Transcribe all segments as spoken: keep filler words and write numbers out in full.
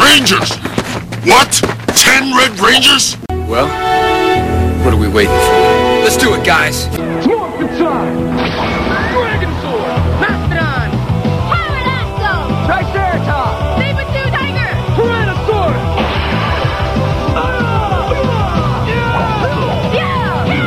Rangers! What? Ten Red Rangers? Well, what are we waiting for? Let's do it, guys! Morphin' time! Dragon Sword! Mastodon! Pterodactyl! Triceratops! Saber-tooth tiger! Tyrannosaurus! Ah! Yeah! Yeah!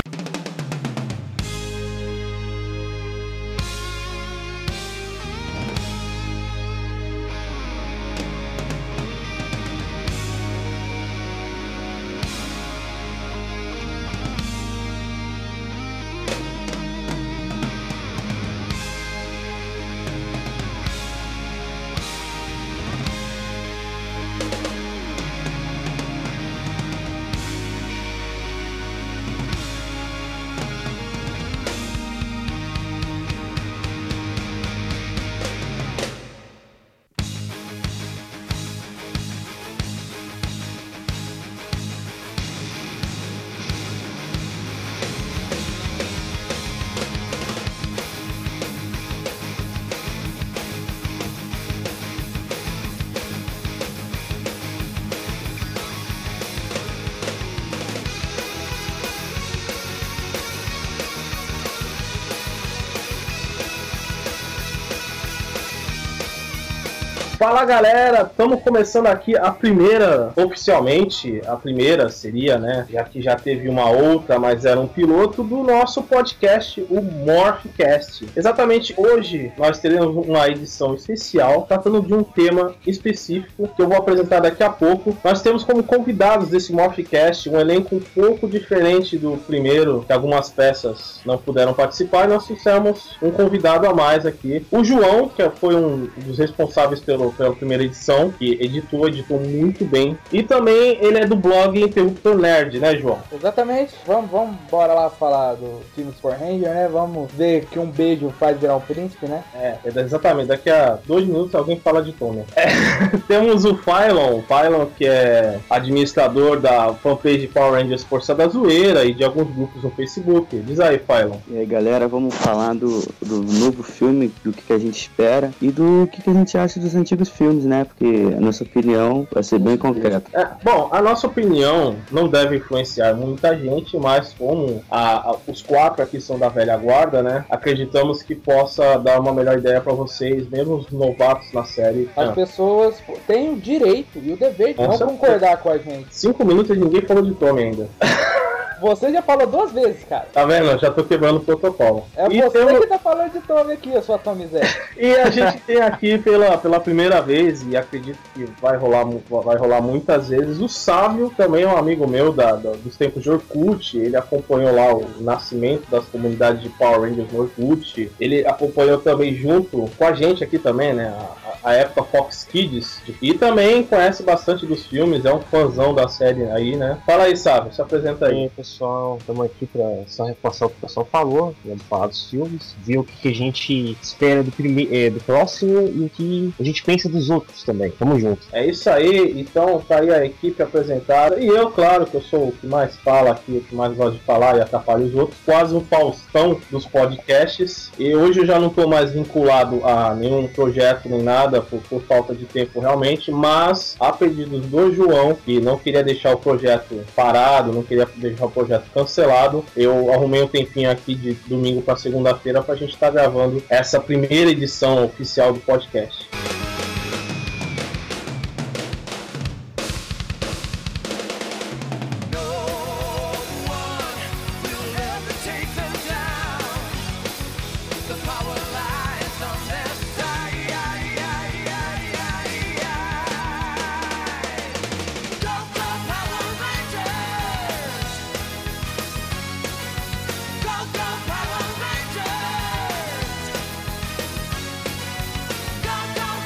Fala galera, estamos começando aqui a primeira, oficialmente, a primeira seria, né, já que já teve uma outra, mas era um piloto do nosso podcast, o Morphcast. Exatamente hoje nós teremos uma edição especial tratando de um tema específico que eu vou apresentar daqui a pouco. Nós temos como convidados desse Morphcast um elenco um pouco diferente do primeiro, que algumas peças não puderam participar, e nós fizemos um convidado a mais aqui, o João, que foi um dos responsáveis pelo pela primeira edição, que editou, editou muito bem. E também ele é do blog Interruptor Nerd, né, João? Exatamente. Vamos, vamos bora lá falar do time dos Power Rangers, né? Vamos ver que um beijo faz virar um príncipe, né? É, exatamente. Daqui a dois minutos alguém fala de Tom, né? É, temos o Phylon, Phylon que é administrador da fanpage Power Rangers Força da Zoeira e de alguns grupos no Facebook. Diz aí, Phylon. E aí, galera, vamos falar do, do novo filme, do que, que a gente espera e do que, que a gente acha dos antigos filmes, né? Porque a nossa opinião vai ser bem concreta. É, bom, a nossa opinião não deve influenciar muita gente, mas como a, a, os quatro aqui são da velha guarda, né? Acreditamos que possa dar uma melhor ideia para vocês, mesmo os novatos na série. As ah. pessoas têm o direito e o dever de Com não certeza. concordar com a gente. Cinco minutos e ninguém falou de Tommy ainda. Você já falou duas vezes, cara. Tá vendo? Eu já tô quebrando o protocolo. É e você temos... que tá falando de Tommy aqui, a sua Tommy Zé. E a gente tem aqui pela, pela primeira vez, e acredito que vai rolar, vai rolar muitas vezes, o Sávio, também é um amigo meu da, da, dos tempos de Orkut. Ele acompanhou lá o nascimento das comunidades de Power Rangers no Orkut. Ele acompanhou também junto com a gente aqui também, né? A, a época Fox Kids. E também conhece bastante dos filmes, é um fãzão da série aí, né? Fala aí, Sávio, se apresenta aí. E aí, pessoal, estamos aqui para só reforçar o que o pessoal falou, né, falar dos filmes, ver o que, que a gente espera do, prime- eh, do próximo e o que a gente pensa dos outros também. Tamo junto. É isso aí, então tá aí a equipe apresentada. E eu, claro, que eu sou o que mais fala aqui, o que mais gosta de falar e atrapalha os outros. Quase um Faustão dos podcasts. E hoje eu já não tô mais vinculado a nenhum projeto nem nada, por, por falta de tempo realmente. Mas, a pedidos do João, que não queria deixar o projeto parado, não queria deixar o projeto cancelado, eu arrumei um tempinho aqui de domingo para segunda-feira pra gente estar tá gravando essa primeira edição oficial do podcast. Go, go,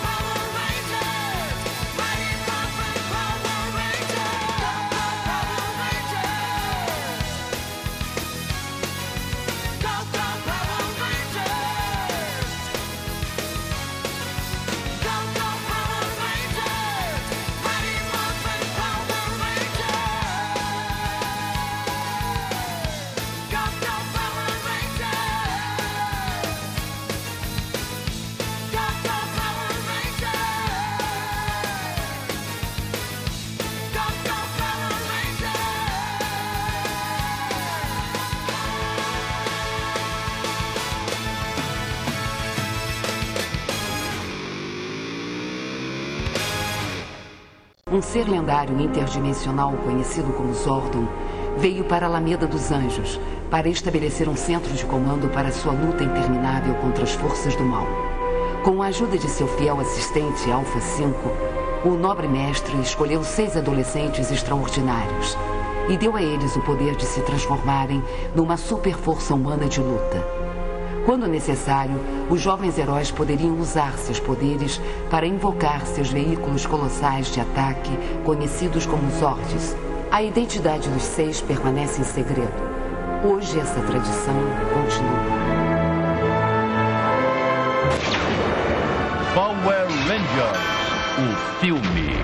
um ser lendário interdimensional conhecido como Zordon veio para a Alameda dos Anjos para estabelecer um centro de comando para sua luta interminável contra as forças do mal. Com a ajuda de seu fiel assistente Alpha cinco, o nobre mestre escolheu seis adolescentes extraordinários e deu a eles o poder de se transformarem numa super força humana de luta. Quando necessário, os jovens heróis poderiam usar seus poderes para invocar seus veículos colossais de ataque, conhecidos como Zords. A identidade dos seis permanece em segredo. Hoje essa tradição continua. Power Rangers, o filme.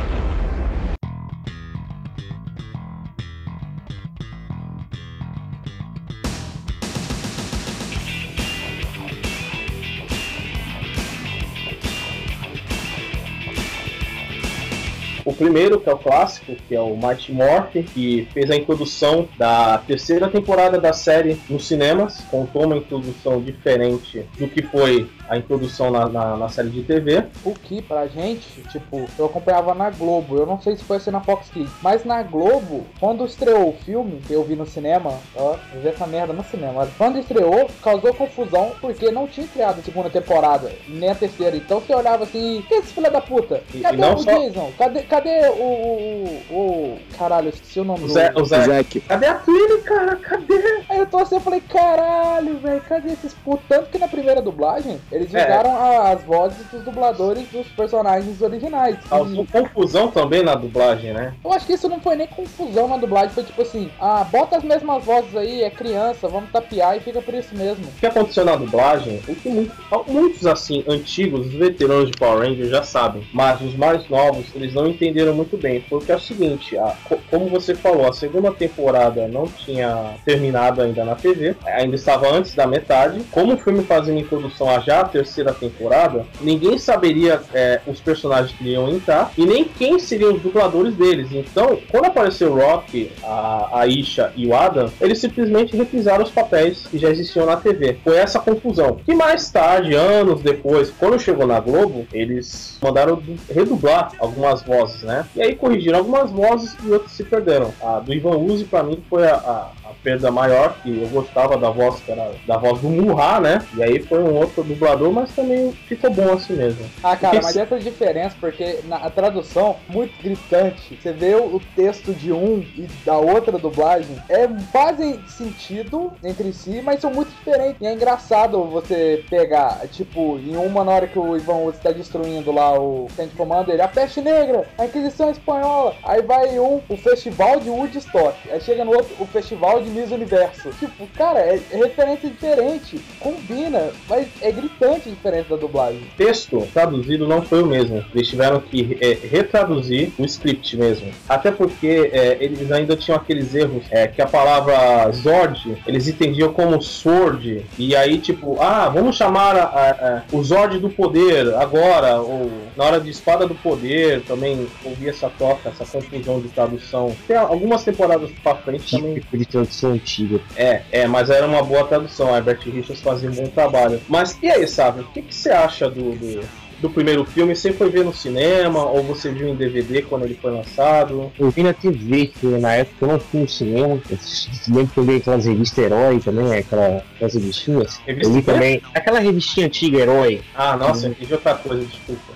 O primeiro, que é o clássico, que é o Mighty Morphin, que fez a introdução da terceira temporada da série nos cinemas, contou uma introdução diferente do que foi a introdução na, na, na série de T V. O que, pra gente, tipo, eu acompanhava na Globo, eu não sei se foi assim na Fox Kids, mas na Globo, quando estreou o filme, que eu vi no cinema, ó, eu vi essa merda no cinema, quando estreou, causou confusão, porque não tinha estreado a segunda temporada, nem a terceira, então você olhava assim, que é esse filho da puta? Cadê E, e o só... Jason? Cadê, cadê o, o, o, o... Caralho, eu esqueci o nome o do... Zé, o Zé. Zack. Cadê a Twilly, cara? Cadê? Aí eu tô assim, eu falei, caralho, velho, cadê esses putos? Tanto que na primeira dublagem, eles É. usaram a, as vozes dos dubladores dos personagens originais. Causou confusão também na dublagem, né? Eu acho que isso não foi nem confusão na dublagem, foi tipo assim, ah, bota as mesmas vozes aí, é criança, vamos tapear e fica por isso mesmo. O que aconteceu na dublagem, o que muito, muitos assim, antigos, os veteranos de Power Rangers já sabem, mas os mais novos, eles não entenderam muito bem, porque é o seguinte, a, como você falou, a segunda temporada não tinha terminado ainda na T V, ainda estava antes da metade, como o filme fazia introdução a já a terceira temporada, ninguém saberia é, os personagens que iam entrar e nem quem seriam os dubladores deles. Então, quando apareceu o Rock, a, a Isha e o Adam, eles simplesmente reprisaram os papéis que já existiam na T V. Foi essa confusão. E mais tarde, anos depois, quando chegou na Globo, eles mandaram redublar algumas vozes, né? E aí corrigiram algumas vozes e outras se perderam. A do Ivan Uzi, pra mim, foi a, a, a perda maior, que eu gostava da voz, que era da voz do Murra, né? E aí foi um outro dublador, mas também ficou bom assim mesmo. Ah, cara, Porque mas se... essa diferença, porque na a tradução, muito gritante, você vê o texto de um e da outra dublagem, é, fazem sentido entre si, mas são muito diferentes. E é engraçado você pegar, tipo, em uma, na hora que o Ivan Uzi está destruindo lá o centro de comando, ele, a peste negra, a Inquisição Espanhola, aí vai um, o festival de Woodstock, aí chega no outro, o festival de Miss Universo. Tipo, cara, é, é referência diferente, combina, mas é gritante a diferença da dublagem. O texto traduzido não foi o mesmo. Eles tiveram que é, retraduzir o script mesmo. Até porque é, eles ainda tinham aqueles erros é, que a palavra Zord eles entendiam como Sword. E aí, tipo, ah, vamos chamar a, a, a, o Zord do poder agora, ou na hora de Espada do Poder. Também ouvi essa troca, essa confusão de tradução. Tem algumas temporadas pra frente também. Tipo de tradução antiga. É, é, mas era uma boa tradução. A Herbert Richards fazia um bom trabalho. Mas e aí, sabe, o que, que você acha do, do, do primeiro filme? Você foi ver no cinema ou você viu em D V D quando ele foi lançado? Eu vi na T V, que na época eu não fui no cinema. Eu lembro que eu li aquelas revistas Herói também, aquela, aquelas revistinhas. Revista eu li quê? também aquela revistinha antiga, Herói. Ah, nossa, eu entendi outra coisa, desculpa.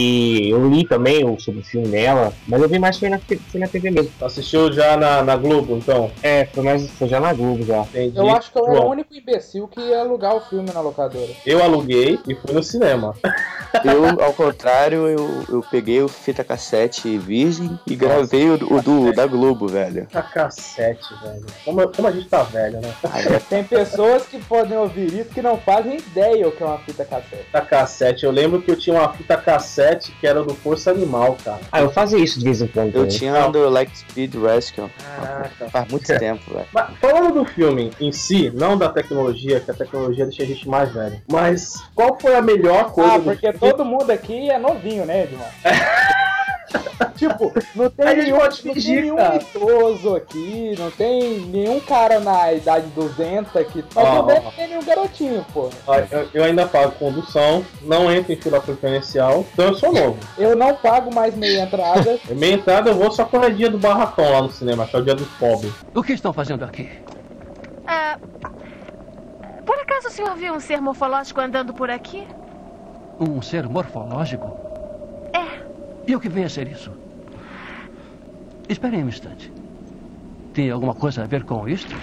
E eu li também o, sobre o filme dela, mas eu vi mais foi na, foi na T V mesmo. Assistiu já na, na Globo, então? É, foi, mais, foi já na Globo já. Entendi. Eu acho que eu era João, o único imbecil que ia alugar o filme na locadora. eu aluguei e fui no cinema. Eu, ao contrário, eu, eu peguei o fita cassete virgem e gravei o, o do, da Globo, velho. Fita cassete, velho. Como, como a gente tá velho, né? Aí é Tem pessoas que podem ouvir isso que não fazem ideia o que é uma fita cassete. Fita cassete. Eu lembro que eu tinha uma fita cassete que era do Força Animal, cara. Ah, eu fazia isso de vez em quando. Eu também. tinha do Like Speed Rescue. Caraca. Faz muito tempo, velho. Mas falando do filme em si, não da tecnologia, que a tecnologia deixa a gente mais velho. Mas qual foi a melhor coisa Ah, do porque filme? todo mundo aqui é novinho, né, Edmar? Tipo, não tem, A gente nenhum, pode não fingir, tem nenhum cara. idoso aqui, não tem nenhum cara na idade duzentos aqui. Mas Ó, também ó. não tem nenhum garotinho, pô. Ó, Eu, eu ainda pago condução, não entro em fila preferencial, então eu sou novo. Eu não pago mais meia entrada. Minha entrada eu vou só quando é dia do barracão lá no cinema, que é o dia dos pobres. O que estão fazendo aqui? Ah, por acaso o senhor viu um ser morfológico andando por aqui? Um ser morfológico? É. E o que vem a ser isso? Espere aí um instante. Tem alguma coisa a ver com isto?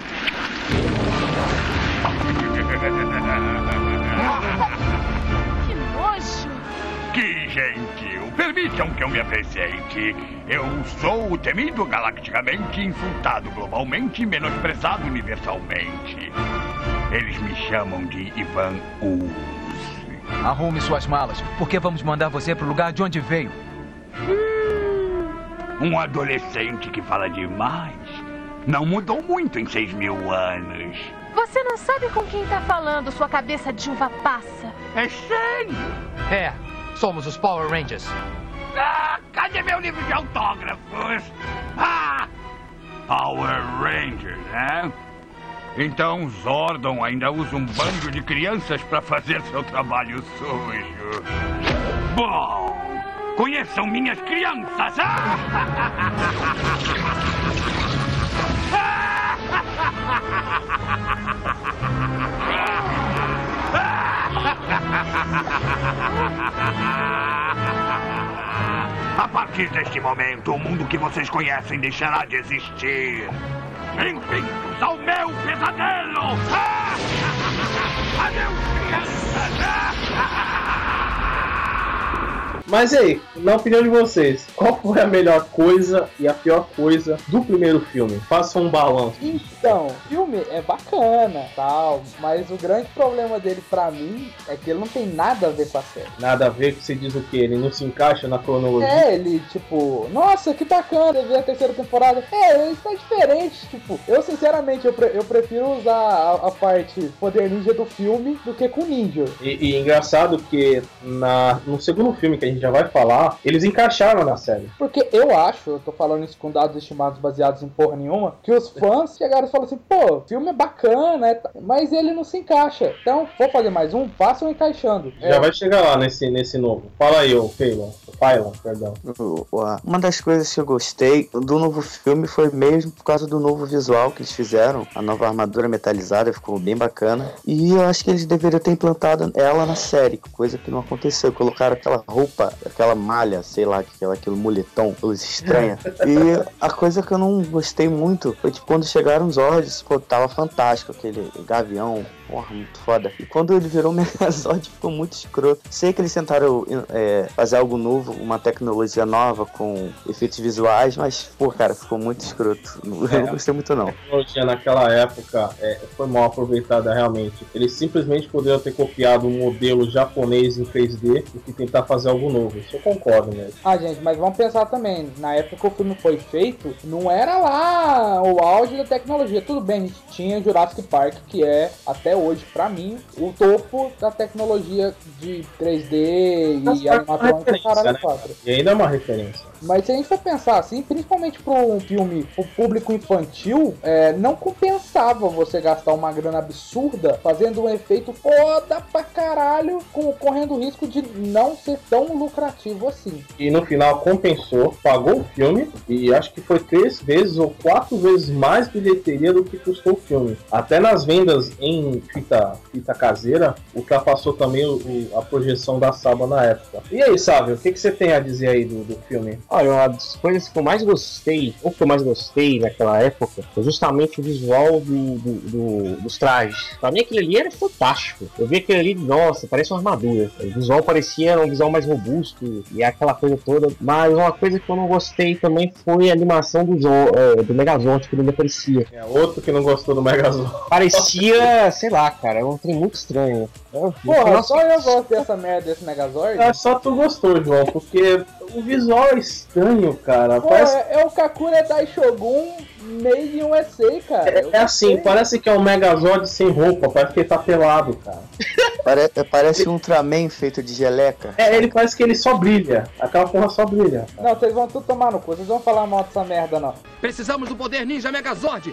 Que nojo! Que gentil. Permitam que eu me apresente. Eu sou o temido galacticamente, insultado globalmente e menosprezado universalmente. Eles me chamam de Ivan Uz. Arrume suas malas, porque vamos mandar você pro lugar de onde veio. Um adolescente que fala demais. Não mudou muito em seis mil anos. Você não sabe com quem tá falando, sua cabeça de uva passa. É sério? É, somos os Power Rangers. Ah, cadê meu livro de autógrafos? Ah! Power Rangers, né? Então Zordon ainda usa um bando de crianças para fazer seu trabalho sujo. Bom, conheçam minhas crianças! A partir deste momento, o mundo que vocês conhecem deixará de existir. Bem-vindos ao meu pesadelo! Adeus, crianças! Mas e aí, na opinião de vocês, qual foi a melhor coisa e a pior coisa do primeiro filme? Faça um balanço. Então, o filme é bacana, tal, mas o grande problema dele pra mim é que ele não tem nada a ver com a série. Nada a ver que você diz o que? Ele não se encaixa na cronologia? É, ele, tipo, nossa, que bacana, ver a terceira temporada. É, isso é diferente, tipo, eu sinceramente, eu, pre- eu prefiro usar a, a parte poder ninja do filme do que com ninja. E, e engraçado que na, no segundo filme que a gente já vai falar, eles encaixaram na série. Porque eu acho, eu tô falando isso com dados estimados baseados em porra nenhuma, que os fãs chegaram e falaram assim, pô, o filme é bacana, é, mas ele não se encaixa. Então, vou fazer mais um, façam encaixando. Já É. vai chegar lá nesse, nesse novo. Fala aí, ô Phaelon. Pylon, perdão. Uma das coisas que eu gostei do novo filme foi mesmo por causa do novo visual que eles fizeram. A nova armadura metalizada ficou bem bacana. E eu acho que eles deveriam ter implantado ela na série, coisa que não aconteceu. Colocaram aquela roupa, aquela malha, sei lá, aquela, aquele moletom, coisa estranha. E a coisa que eu não gostei muito foi tipo, quando chegaram os Zords, pô, tava fantástico aquele gavião. Porra, muito foda. E quando ele virou Megazord, ficou muito escroto. Sei que eles tentaram é, fazer algo novo, uma tecnologia nova com efeitos visuais, mas, pô, cara, ficou muito escroto. Eu É, não gostei muito, não. A tecnologia naquela época é, foi mal aproveitada realmente. Eles simplesmente poderiam ter copiado um modelo japonês em três D e que tentar fazer algo novo. Isso eu concordo mesmo. Ah, gente, mas vamos pensar também, na época que o filme foi feito, não era lá o auge da tecnologia. Tudo bem, a gente tinha Jurassic Park, que é, até hoje, pra mim, o topo da tecnologia de três D e animatrônica do caralho né? quatro. E ainda é uma referência. Mas se a gente for pensar assim, principalmente para um filme pro público infantil, é, não compensava você gastar uma grana absurda fazendo um efeito foda pra caralho, com, correndo o risco de não ser tão lucrativo assim. E no final compensou, pagou o filme e acho que foi três vezes ou quatro vezes mais bilheteria do que custou o filme. Até nas vendas em fita, fita caseira, ultrapassou também o, o, a projeção da Saba na época. E aí, Sávio, o que, que você tem a dizer aí do, do filme? Olha, uma das coisas que eu mais gostei, ou que eu mais gostei naquela época, foi justamente o visual do, do, do, dos trajes. Pra mim aquele ali era fantástico. Eu vi aquele ali, nossa, parece uma armadura. O visual parecia um visual mais robusto e aquela coisa toda. Mas uma coisa que eu não gostei também foi a animação do, é, do Megazord, que não aparecia. É outro que não gostou do Megazord. Parecia, sei lá, cara, é um trem muito estranho. Eu, Porra, nossa, só eu gosto dessa merda desse Megazord. É, só tu gostou, João, porque o visual é estranho, cara. Pô, Parece... é, é o Kakura Daishogun made in U S A, cara. É, é assim, parece que é um Megazord sem roupa, parece que ele tá pelado, cara. Pare, parece um Ultraman feito de geleca. É, ele parece que ele só brilha. Aquela porra só brilha. Não, vocês vão tudo tomar no cu, vocês vão falar mal dessa merda, não. Precisamos do poder Ninja Megazord!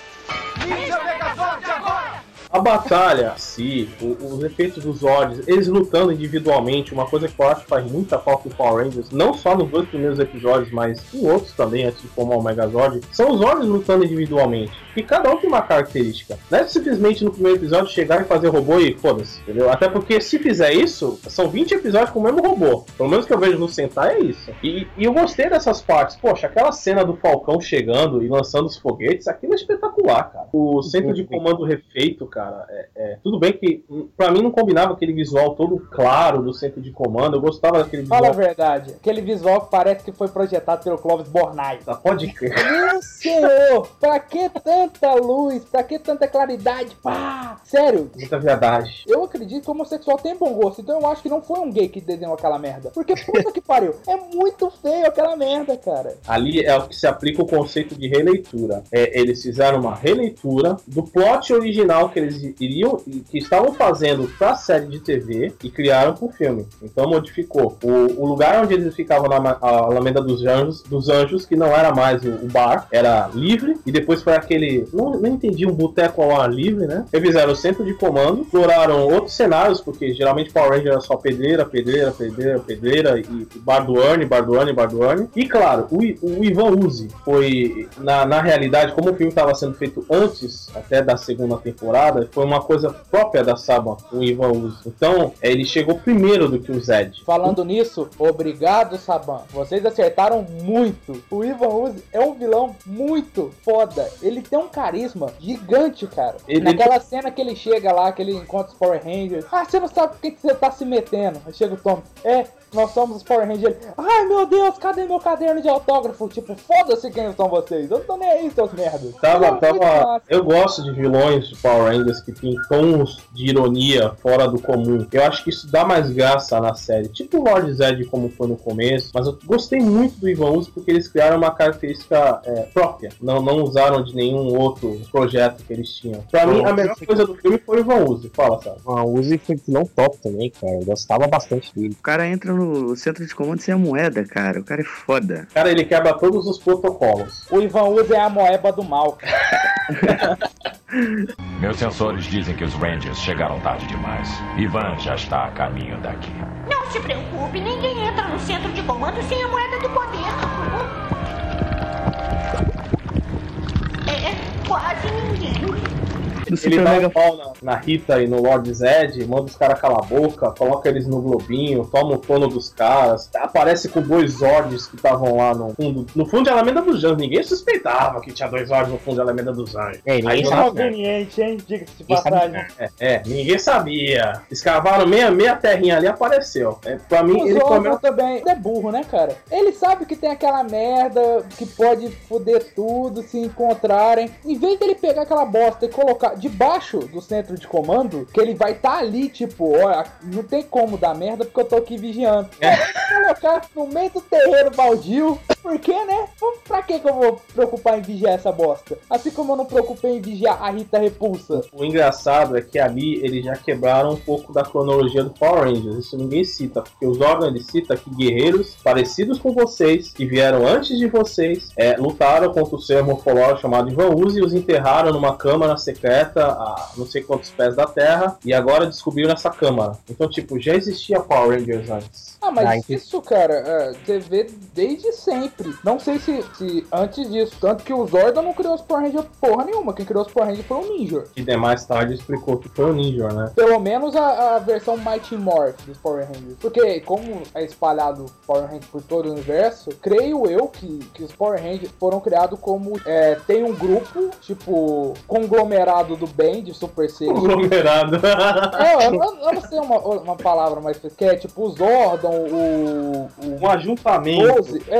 Ninja Megazord agora! A batalha, sim, os efeitos dos Zords, eles lutando individualmente, uma coisa que eu acho que faz muita falta em Power Rangers, não só nos dois primeiros episódios, mas em outros também, antes de formar o Megazord, são os Zords lutando individualmente. E cada um tem uma característica. Não é simplesmente no primeiro episódio chegar e fazer robô e foda-se, entendeu? Até porque se fizer isso, são vinte episódios com o mesmo robô. Pelo menos que eu vejo no Sentai é isso. E, e eu gostei dessas partes. Poxa, aquela cena do Falcão chegando e lançando os foguetes, aquilo é espetacular, cara. O centro de comando refeito, cara. É, é, tudo bem que pra mim não combinava aquele visual todo claro do centro de comando. Eu gostava daquele visual. Fala a verdade, aquele visual que parece que foi projetado pelo Clóvis Bornai. Tá, pode crer. Meu senhor, pra que tanta luz? Pra que tanta claridade? Pá! Sério. Muita verdade. Eu acredito que o homossexual tem bom gosto, então eu acho que não foi um gay que desenhou aquela merda. Porque puta que pariu, é muito feio aquela merda, cara. Ali é o que se aplica o conceito de releitura. É, eles fizeram uma releitura do plot original que eles iriam, que estavam fazendo pra série de T V e criaram pro filme. Então modificou. O, o lugar onde eles ficavam na Alameda dos Anjos, dos Anjos, que não era mais o, o bar, era livre, e depois foi aquele... Não, não entendi, um boteco ao ar livre, né? Revisaram o centro de comando, exploraram outros cenários, porque geralmente Power Ranger era só pedreira, pedreira, pedreira, pedreira, e bar do Ernie, bar do Ernie, bar do Ernie. E claro, o, o Ivan Uzi foi, na, na realidade, como o filme estava sendo feito antes, até da segunda temporada, foi uma coisa própria da Saban, o Ivan Uzi. Então, ele chegou primeiro do que o Zed. Falando nisso, obrigado, Saban. Vocês acertaram muito. O Ivan Uzi é um vilão muito foda. Ele tem um carisma gigante, cara. Ele... Naquela cena que ele chega lá, que ele encontra os Power Rangers. Ah, você não sabe por que que você tá se metendo. Aí chega o Tom. É... Nós somos os Power Rangers. Ai, meu Deus, cadê meu caderno de autógrafo? Tipo, foda-se quem são vocês. Eu não tô nem aí, seus merdas. Tava, tava... Eu gosto de vilões de Power Rangers que tem tons de ironia fora do comum. Eu acho que isso dá mais graça na série. Tipo o Lord Zed, como foi no começo. Mas eu gostei muito do Ivan Uzi porque eles criaram uma característica é, própria. Não, não usaram de nenhum outro projeto que eles tinham. Pra mim, a melhor coisa do filme foi o Ivan Uzi. Fala, sabe? O Ivan Uzi foi vilão top também, cara. Eu gostava bastante dele. O cara entra no o centro de comando sem a moeda, cara. O cara é foda. Cara, ele quebra todos os protocolos. O Ivan Uzi é a moeba do mal. Meus sensores dizem que os Rangers chegaram tarde demais. Ivan já está a caminho daqui. Não se preocupe, ninguém entra no centro de comando sem a moeda do poder. É, quase ninguém. Ele dá um pau na, na Rita e no Lord Zed, manda os caras calar a boca, coloca eles no globinho, toma o tono dos caras, aparece com dois Zords que estavam lá no fundo, no fundo de Alameda dos Anjos. Ninguém suspeitava que tinha dois Zords no fundo de Alameda dos Anjos. É, ninguém sabe. Conveniente, hein? Diga-se de passagem. É, é, ninguém sabia. Escavaram meia, meia terrinha ali, apareceu. É, pra mim, o ele come... também é burro, né, cara? Ele sabe que tem aquela merda que pode foder tudo se encontrarem. Em vez dele pegar aquela bosta e colocar debaixo do centro de comando, que ele vai estar tá ali, tipo, olha, não tem como dar merda porque eu tô aqui vigiando. É. Colocar no meio do terreiro baldio, porque, né? Pra que que eu vou preocupar em vigiar essa bosta? Assim como eu não preocupei em vigiar a Rita Repulsa. O engraçado é que ali eles já quebraram um pouco da cronologia do Power Rangers. Isso ninguém cita, porque os órgãos ele cita que guerreiros parecidos com vocês, que vieram antes de vocês, é, lutaram contra o ser morfológico chamado Ivan Uzi e os enterraram numa câmara secreta a não sei quantos pés da terra, e agora descobriram essa câmara. Então, tipo, já existia Power Rangers antes. Ah, mas ah, isso, cara, é, você vê desde sempre. Não sei se, se antes disso. Tanto que o Zordon não criou os Power Rangers porra nenhuma. Quem criou os Power Rangers foi o Ninja. E daí mais tarde explicou que foi o Ninja, né? Pelo menos a, a versão Mighty Morph dos Power Rangers. Porque, como é espalhado Power Rangers por todo o universo, creio eu que, que os Power Rangers foram criados como... É, tem um grupo, tipo, conglomerado do bem, de Super seis. Conglomerado. É, eu, eu, eu não sei uma, uma palavra mais que é tipo o Zordon, o, o... Um ajuntamento. doze, é, exatamente.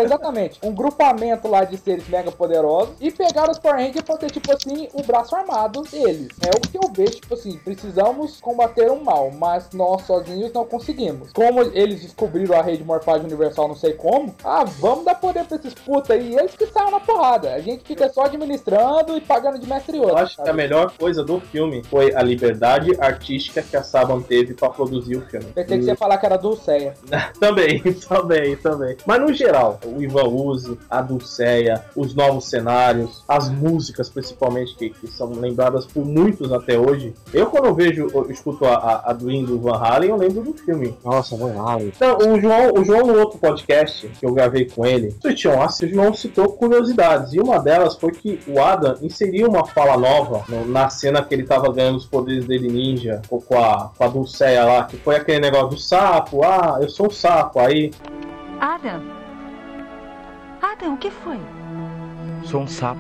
simplesmente um grupamento lá de seres mega poderosos e pegaram os Power Rangers pra ter, tipo assim, o braço armado deles. É o que eu vejo, tipo assim, precisamos combater o mal, mas nós sozinhos não conseguimos. Como eles descobriram a rede de morfagem universal, não sei como, ah, vamos dar poder pra esses putos aí, eles que saem na porrada. A gente fica só administrando e pagando de mestre e outro. Eu acho sabe? que a melhor coisa do filme foi a liberdade artística que a Saban teve pra produzir o filme. Pensei que você ia falar que era a Dulceia. também, também, também. Mas no geral, o Ivan Uzi, a Dulceia, os novos cenários, as músicas principalmente, que, que são lembradas por muitos até hoje. Eu quando eu vejo, eu escuto a, a, a Dream do Van Halen, eu lembro do filme. Nossa, Van Halen. Então, o João, o João no outro podcast que eu gravei com ele, o João citou curiosidades, e uma delas foi que o Adam inseriu uma fala nova no, na cena que ele tava ganhando os poderes dele ninja, ou com a, com a Dulceia lá, que foi aquele negócio do sapo, ah, eu sou um sapo, aí... Adam? Adam, o que foi? Sou um sapo.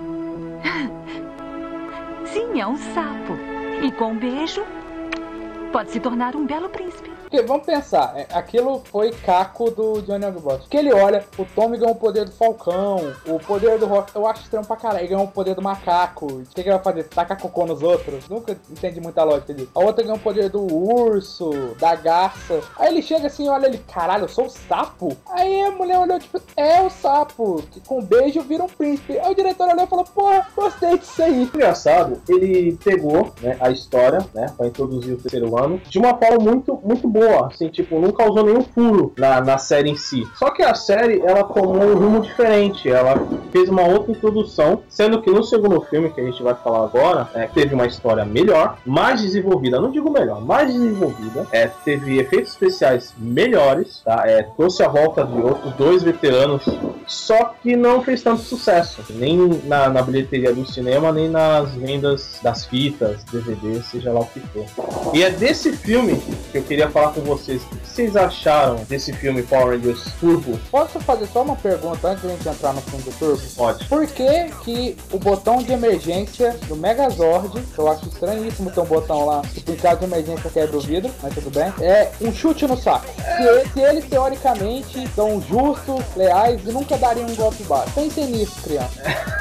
Sim, é um sapo. E com um beijo, pode se tornar um belo príncipe. Porque, vamos pensar, aquilo foi caco do Johnny Agbot. Porque ele olha, o Tommy ganhou o poder do Falcão, o poder do Rock, eu acho estranho pra caralho, ele ganhou o poder do macaco. O que, que ele vai fazer? Tacar cocô nos outros? Nunca entendi muita lógica disso. A outra ganhou o poder do urso, da garça. Aí ele chega assim e olha ele, caralho, eu sou o sapo? Aí a mulher olhou, tipo, é o sapo, que com um beijo vira um príncipe. Aí o diretor olhou e falou, porra, gostei disso aí. Engraçado, ele pegou, né, a história, né, pra introduzir o terceiro ano, de uma forma muito, muito boa. Assim, tipo, não causou nenhum furo na, na série em si. Só que a série, ela tomou um rumo diferente. Ela fez uma outra introdução, sendo que no segundo filme, que a gente vai falar agora, é, teve uma história melhor, mais desenvolvida. Não digo melhor, mais desenvolvida. É, teve efeitos especiais melhores, tá? É, trouxe a volta de outros dois veteranos, só que não fez tanto sucesso. Nem na, na bilheteria do cinema, nem nas vendas das fitas, D V D, seja lá o que for. E é desse filme que eu queria falar com vocês. O que vocês acharam desse filme Power Rangers Turbo? Posso fazer só uma pergunta antes de a gente entrar no filme do Turbo? Pode. Por que que o botão de emergência do Megazord, que eu acho estranhíssimo ter um botão lá, que em caso de emergência quebra o vidro, mas tudo bem, é um chute no saco? Se, se eles teoricamente são justos, leais e nunca dariam um golpe baixo. Pensem nisso, criança.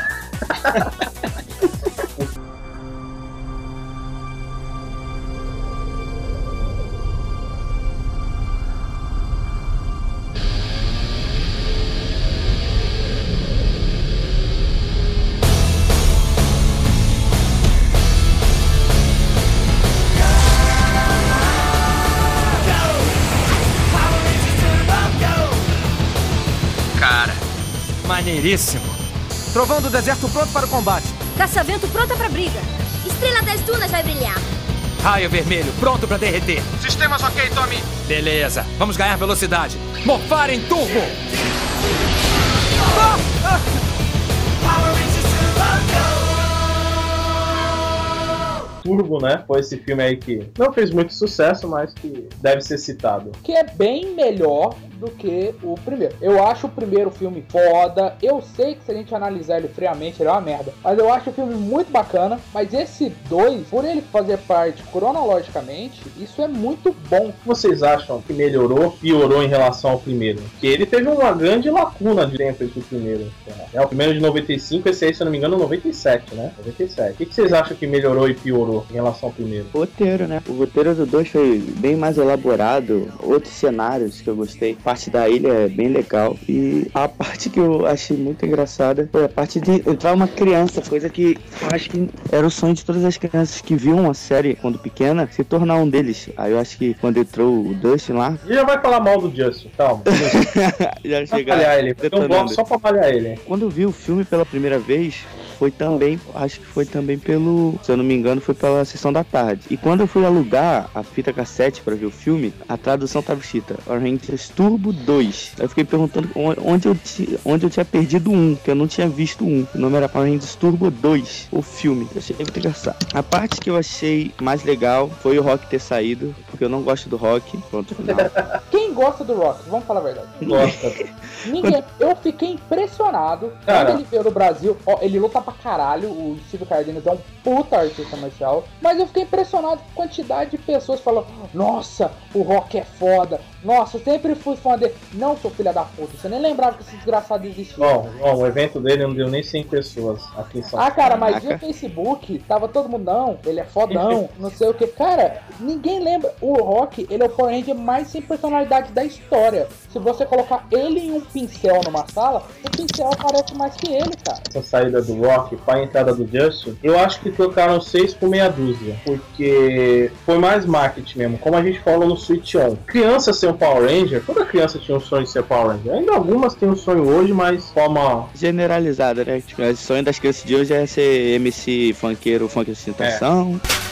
Maneiríssimo. Trovão do deserto pronto para o combate. Caça-vento pronta para briga. Estrela das dunas vai brilhar. Raio vermelho pronto para derreter. Sistemas ok, Tommy. Beleza. Vamos ganhar velocidade. Morfar em turbo. Ah! Ah! Turbo, né? Foi esse filme aí que não fez muito sucesso, mas que deve ser citado. Que é bem melhor do que o primeiro. Eu acho o primeiro filme foda. Eu sei que se a gente analisar ele friamente, ele é uma merda. Mas eu acho o filme muito bacana. Mas esse dois, por ele fazer parte cronologicamente, isso é muito bom. Vocês acham que melhorou, piorou em relação ao primeiro? Porque ele teve uma grande lacuna de tempo entre o primeiro. É, o primeiro de noventa e cinco, esse aí, se eu não me engano, noventa e sete, né? noventa e sete. O que, que vocês acham que melhorou e piorou em relação ao primeiro? O roteiro, né? O roteiro do dois foi bem mais elaborado. Outros cenários que eu gostei. A parte da ilha é bem legal. E a parte que eu achei muito engraçada foi a parte de entrar uma criança, coisa que eu acho que era o sonho de todas as crianças que viam a série quando pequena, se tornar um deles. Aí eu acho que quando entrou o Dustin lá... E já vai falar mal do Justin, calma. já chega. Pra malhar ele, tem um bloco só pra malhar ele. Quando eu vi o filme pela primeira vez, foi também, acho que foi também pelo, se eu não me engano, foi pela sessão da tarde. E quando eu fui alugar a fita cassete pra ver o filme, a tradução tava escrita Power Rangers Turbo dois. Eu fiquei perguntando onde eu, ti, onde eu tinha perdido um, que eu não tinha visto um. O nome era Power Rangers Turbo dois, o filme. Eu achei muito engraçado. A parte que eu achei mais legal foi o Rock ter saído. porque eu não gosto do Rock. Ponto final. Quem gosta do Rock? Vamos falar a verdade. Gosta. Ninguém. Eu fiquei impressionado. Cara. Quando ele veio no Brasil, ó, ele luta pra caralho. O Steve Cardenas é um puta artista marcial. Mas eu fiquei impressionado com a quantidade de pessoas falando: nossa, o Rock é foda. Nossa, eu sempre fui fã dele. Não, seu filho da puta, você nem lembrava que esse desgraçado existia. Bom, bom, o evento dele não deu nem cem pessoas aqui em São Paulo. Ah, cara, mas no Facebook tava todo mundo, não, ele é fodão, não sei o que. Cara, ninguém lembra. O Rock, ele é o Power Ranger mais sem personalidade da história. Se você colocar ele em um pincel numa sala, o pincel aparece mais que ele, cara. Essa saída do Rock para a entrada do Justin, eu acho que trocaram seis por meia dúzia, porque foi mais marketing mesmo, como a gente falou no Switch On. Criança ser um Power Ranger, toda criança tinha um sonho de ser Power Ranger. Ainda algumas têm um sonho hoje, mas forma generalizada, né? Tipo, o sonho das crianças de hoje é ser M C funkeiro, funk de ostentação. É.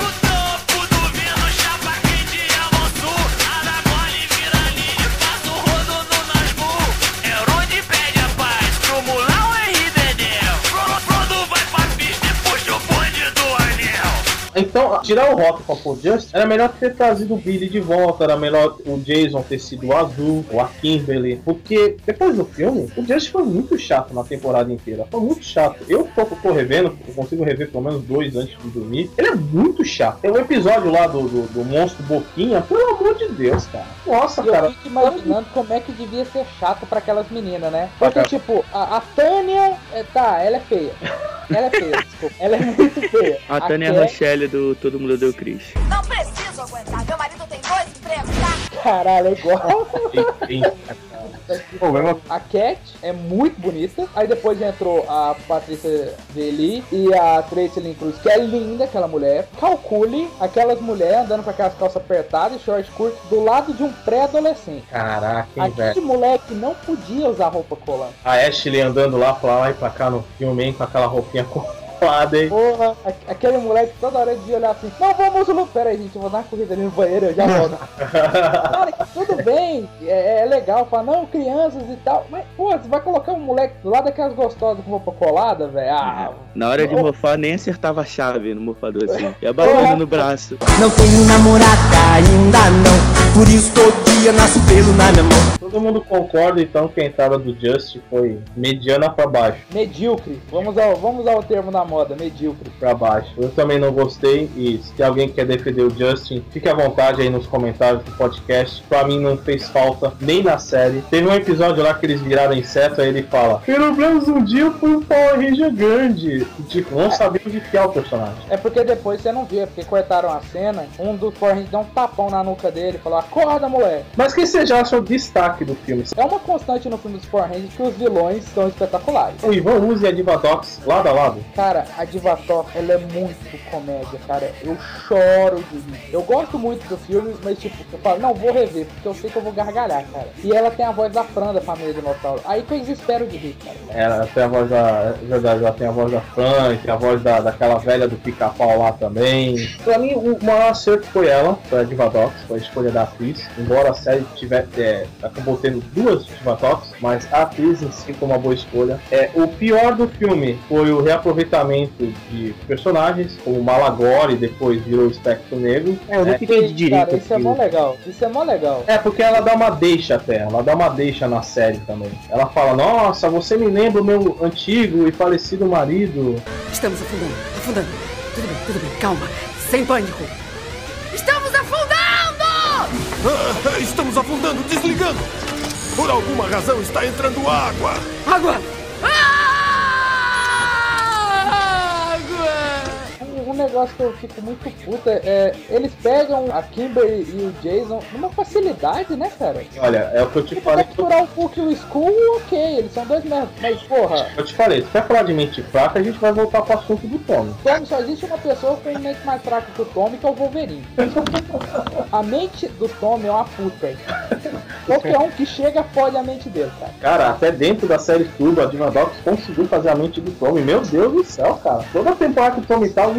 Então, tirar o Rock pra pôr o Justin, era melhor ter trazido o Billy de volta, era melhor o Jason ter sido o Azul, ou a Kimberly, porque depois do filme, o Justin foi muito chato na temporada inteira, foi muito chato. Eu tô, tô revendo, eu consigo rever pelo menos dois antes de dormir, ele é muito chato. Tem um episódio lá do, do, do Monstro Boquinha, pelo amor de Deus, cara. Nossa, eu cara. Eu fico imaginando como é que devia ser chato pra aquelas meninas, né? Porque, ah, tipo, a, a Tânia, é, tá, ela é feia. Ela é feia, desculpa. Ela é muito feia. A, a Tânia Cat... Rochelle do Todo Mundo Deu Cris. Não preciso aguentar, meu marido tem dois empregos, tá? Caralho, é igual. A Cat é muito bonita. Aí depois entrou a Patrícia Deli e a Tracy Lynn Cruz, que é linda, aquela mulher. Calcule aquelas mulheres andando com aquelas calças apertadas e short curto do lado de um pré-adolescente. Caraca, hein, velho. Aquele moleque não podia usar roupa colante. A Ashley andando lá pra lá e pra cá no filme, hein, com aquela roupinha colante. Porra, aquele moleque toda hora de olhar assim, não, vamos no... Pera aí, gente, eu vou dar uma corrida ali no banheiro, eu já volto. Cara, tudo bem, é, é legal falar, não, crianças e tal, mas, pô, você vai colocar um moleque do lado daquelas gostosas com roupa colada, velho? Ah, na hora de mofar, nem acertava a chave no mofador assim, ia batendo no braço. Não tenho namorada ainda não, por isso todo dia nasce pelo na minha mão. Todo mundo concorda, então, que a entrada do Just foi mediana pra baixo. Medíocre, vamos ao, vamos ao termo da moda, medíocre. Pra baixo. Eu também não gostei, e se alguém quer defender o Justin, fique à vontade aí nos comentários do podcast. Pra mim não fez falta nem na série. Teve um episódio lá que eles viraram inseto, aí ele fala, pelo menos um dia eu fui um Power Ranger grande. E, tipo, não sabia onde enfiar o personagem. É porque depois você não viu, é porque cortaram a cena, um dos Power Rangers deu um tapão na nuca dele e falou, acorda, moleque. Mas quem você já achou o destaque do filme? É uma constante no filme dos Power Rangers que os vilões são espetaculares. O Ivan Uzi e a Divatox lado a lado. Cara, a Divatox, ela é muito comédia, cara. Eu choro de rir. Eu gosto muito do filme, mas tipo, eu falo, não, vou rever, porque eu sei que eu vou gargalhar, cara. E ela tem a voz da Fran da família Dinossauro. Aí que eu desespero de rir, cara. Ela tem a voz da... É verdade, ela tem a voz da Fran, tem a voz da, daquela velha do Pica-Pau lá também. Pra mim, o maior acerto foi ela, foi a Divatox, foi a escolha da atriz. Embora a série tivesse, é, acabou tendo duas Divatox, mas a atriz em si foi uma boa escolha. É, o pior do filme foi o reaproveitamento de personagens, como Malagore, depois virou o Espectro Negro. É, eu não fiquei de direito. Cara, isso é mó legal, isso é mó legal. É, porque ela dá uma deixa até, ela dá uma deixa na série também. Ela fala, nossa, você me lembra o meu antigo e falecido marido. Estamos afundando, afundando. Tudo bem, tudo bem, calma, sem pânico. Estamos afundando! Ah, estamos afundando, desligando! Por alguma razão está entrando água! Água! Um negócio que eu fico muito puta é, eles pegam a Kimberly e o Jason numa facilidade, né, cara? Olha, é o que eu te Se falei. Se capturar o Cook e o Skull, ok, eles são dois merda, mas porra... Eu te falei, se quer falar de mente fraca, a gente vai voltar pro assunto do Tommy. Tommy, só existe uma pessoa com mente mais fraca que o Tommy, que é o Wolverine. A mente do Tommy é uma puta. Qualquer um que chega pode a mente dele, cara. Cara, até dentro da série Turbo, a Divatox conseguiu fazer a mente do Tommy. Meu Deus do céu, cara. Toda temporada que o Tommy tá, alguém domina a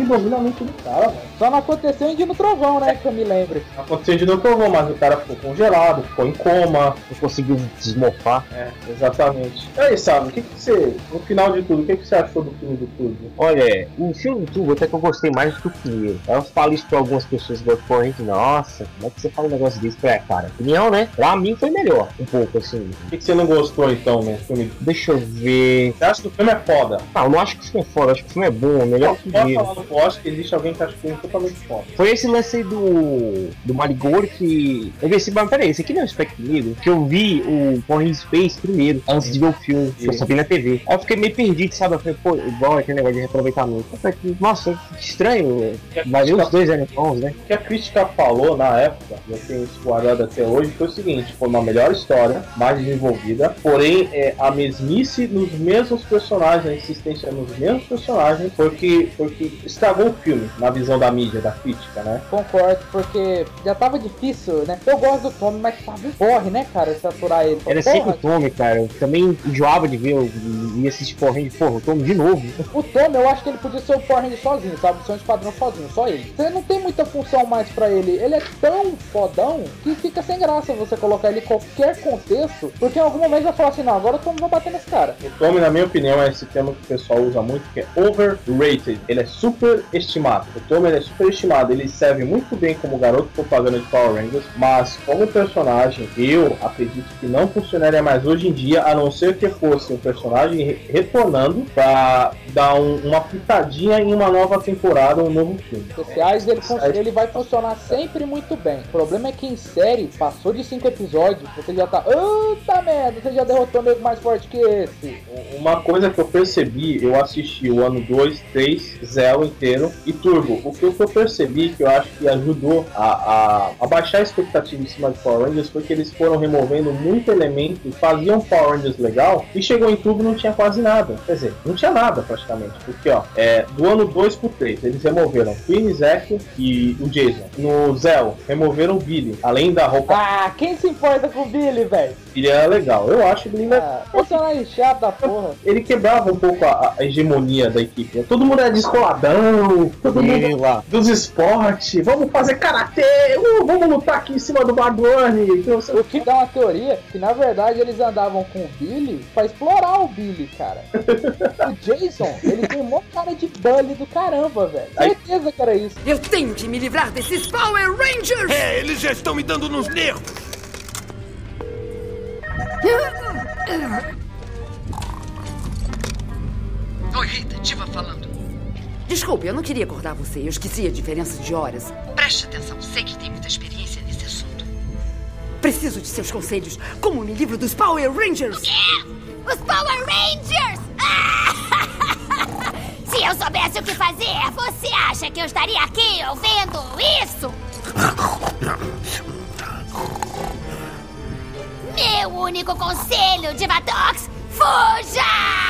muito do cara, mano. Só não aconteceu em Dino Trovão, né, que eu me lembro. Aconteceu em Dino Trovão, mas o cara ficou congelado, ficou em coma. Não conseguiu desmorfar. É, exatamente. E aí, sabe, o que que você, no final de tudo, o que que você achou do filme do Turbo? Olha, o filme do Turbo até que eu gostei mais do que o primeiro. Eu falo isso pra algumas pessoas que gostam de corrente, nossa, como é que você fala um negócio desse pra cara? Opinião, né? Pra mim foi melhor, um pouco assim. O que que você não gostou então no filme? Deixa eu ver. Você acha que o filme é foda? Não, eu não acho que o filme é foda, eu acho que o filme é bom, melhor não, que o primeiro. Eu acho que existe alguém que acha que o filme é totalmente foda. Foi esse lance aí do, do Marigor que. Eu vi assim, mas peraí, esse aqui não é o Spec comigo? Que eu vi o Porn in Space primeiro, antes de ver o filme, que eu só vi na T V. Aí eu fiquei meio perdido, sabe? Eu falei, pô, igual aquele negócio de reaproveitamento. Eu falei, nossa, que estranho, vai ver os dois eram bons, né? O que a crítica falou na época, eu tenho isso guardado até hoje, foi o seguinte: foi uma melhor história, mais desenvolvida, porém é, a mesmice nos mesmos personagens, a insistência nos mesmos personagens, foi que, foi que estragou o filme, na visão da mídia, da crítica, né? Concordo, porque já tava difícil, né? Eu gosto do Tommy, mas tava porre, né, cara, saturar ele. Era sempre o Tommy, cara. Eu também enjoava de ver, eu ia assistir Power Rangers, porra, o Tommy de novo. O Tommy, eu acho que ele podia ser o Power Ranger sozinho, sabe? Ser um esquadrão sozinho, só ele. Você não tem muita função mais pra ele. Ele é tão fodão que fica sem graça você colocar ele em qualquer contexto, porque em algum momento vai falar assim, não, agora o Tommy vai bater nesse cara. O Tommy, na minha opinião, é esse termo que o pessoal usa muito, que é overrated. Ele é super estimado. O Tommy ele é super estimado. Ele serve muito bem como garoto propaganda de Power Rangers, mas como personagem, eu acredito que não funcionaria mais hoje em dia, a não ser que fosse um personagem re- retornando pra dar um, uma pitadinha em uma nova temporada, um novo filme. Especiais, ele, fun- ele vai funcionar sempre muito bem. O problema é que em série, passou de cinco episódios, você já tá, puta merda, você já derrotou um nego mais forte que esse. Uma coisa que eu percebi, eu assisti o ano dois, três, Zero inteiro e Turbo. O que eu percebi, que eu acho que ajudou a, a, a baixar a expectativa em cima de Power Rangers, foi que eles foram removendo muito elemento, faziam Power Rangers legal, e chegou em Turbo e não tinha quase nada. Quer dizer, não tinha nada praticamente, porque ó, é, do ano dois pro três, eles removeram Queen, Zack e o Jason. No Zero, removeram o Billy, além da roupa. Ah, quem se importa com o Billy, velho? Ele era legal, eu acho que ele ah, personagem chato da porra. Ele quebrava um pouco a, a hegemonia da equipe, né? Todo mundo era descoladão, todo mundo lá dos esportes, vamos fazer karatê, uh, vamos lutar aqui em cima do Bardoane. O que dá uma teoria que na verdade eles andavam com o Billy pra explorar o Billy, cara. O Jason, ele tem uma cara de bully do caramba, velho. Certeza que era isso. Eu tenho que me livrar desses Power Rangers! É, eles já estão me dando nos nervos. Oi, Rita, Diva falando. Desculpe, eu não queria acordar você. Eu esqueci a diferença de horas. Preste atenção, sei que tem muita experiência nesse assunto. Preciso de seus conselhos. Como me livro dos Power Rangers? O quê? Os Power Rangers? Se eu soubesse o que fazer, você acha que eu estaria aqui ouvindo isso? Meu único conselho, Divatox, fuja!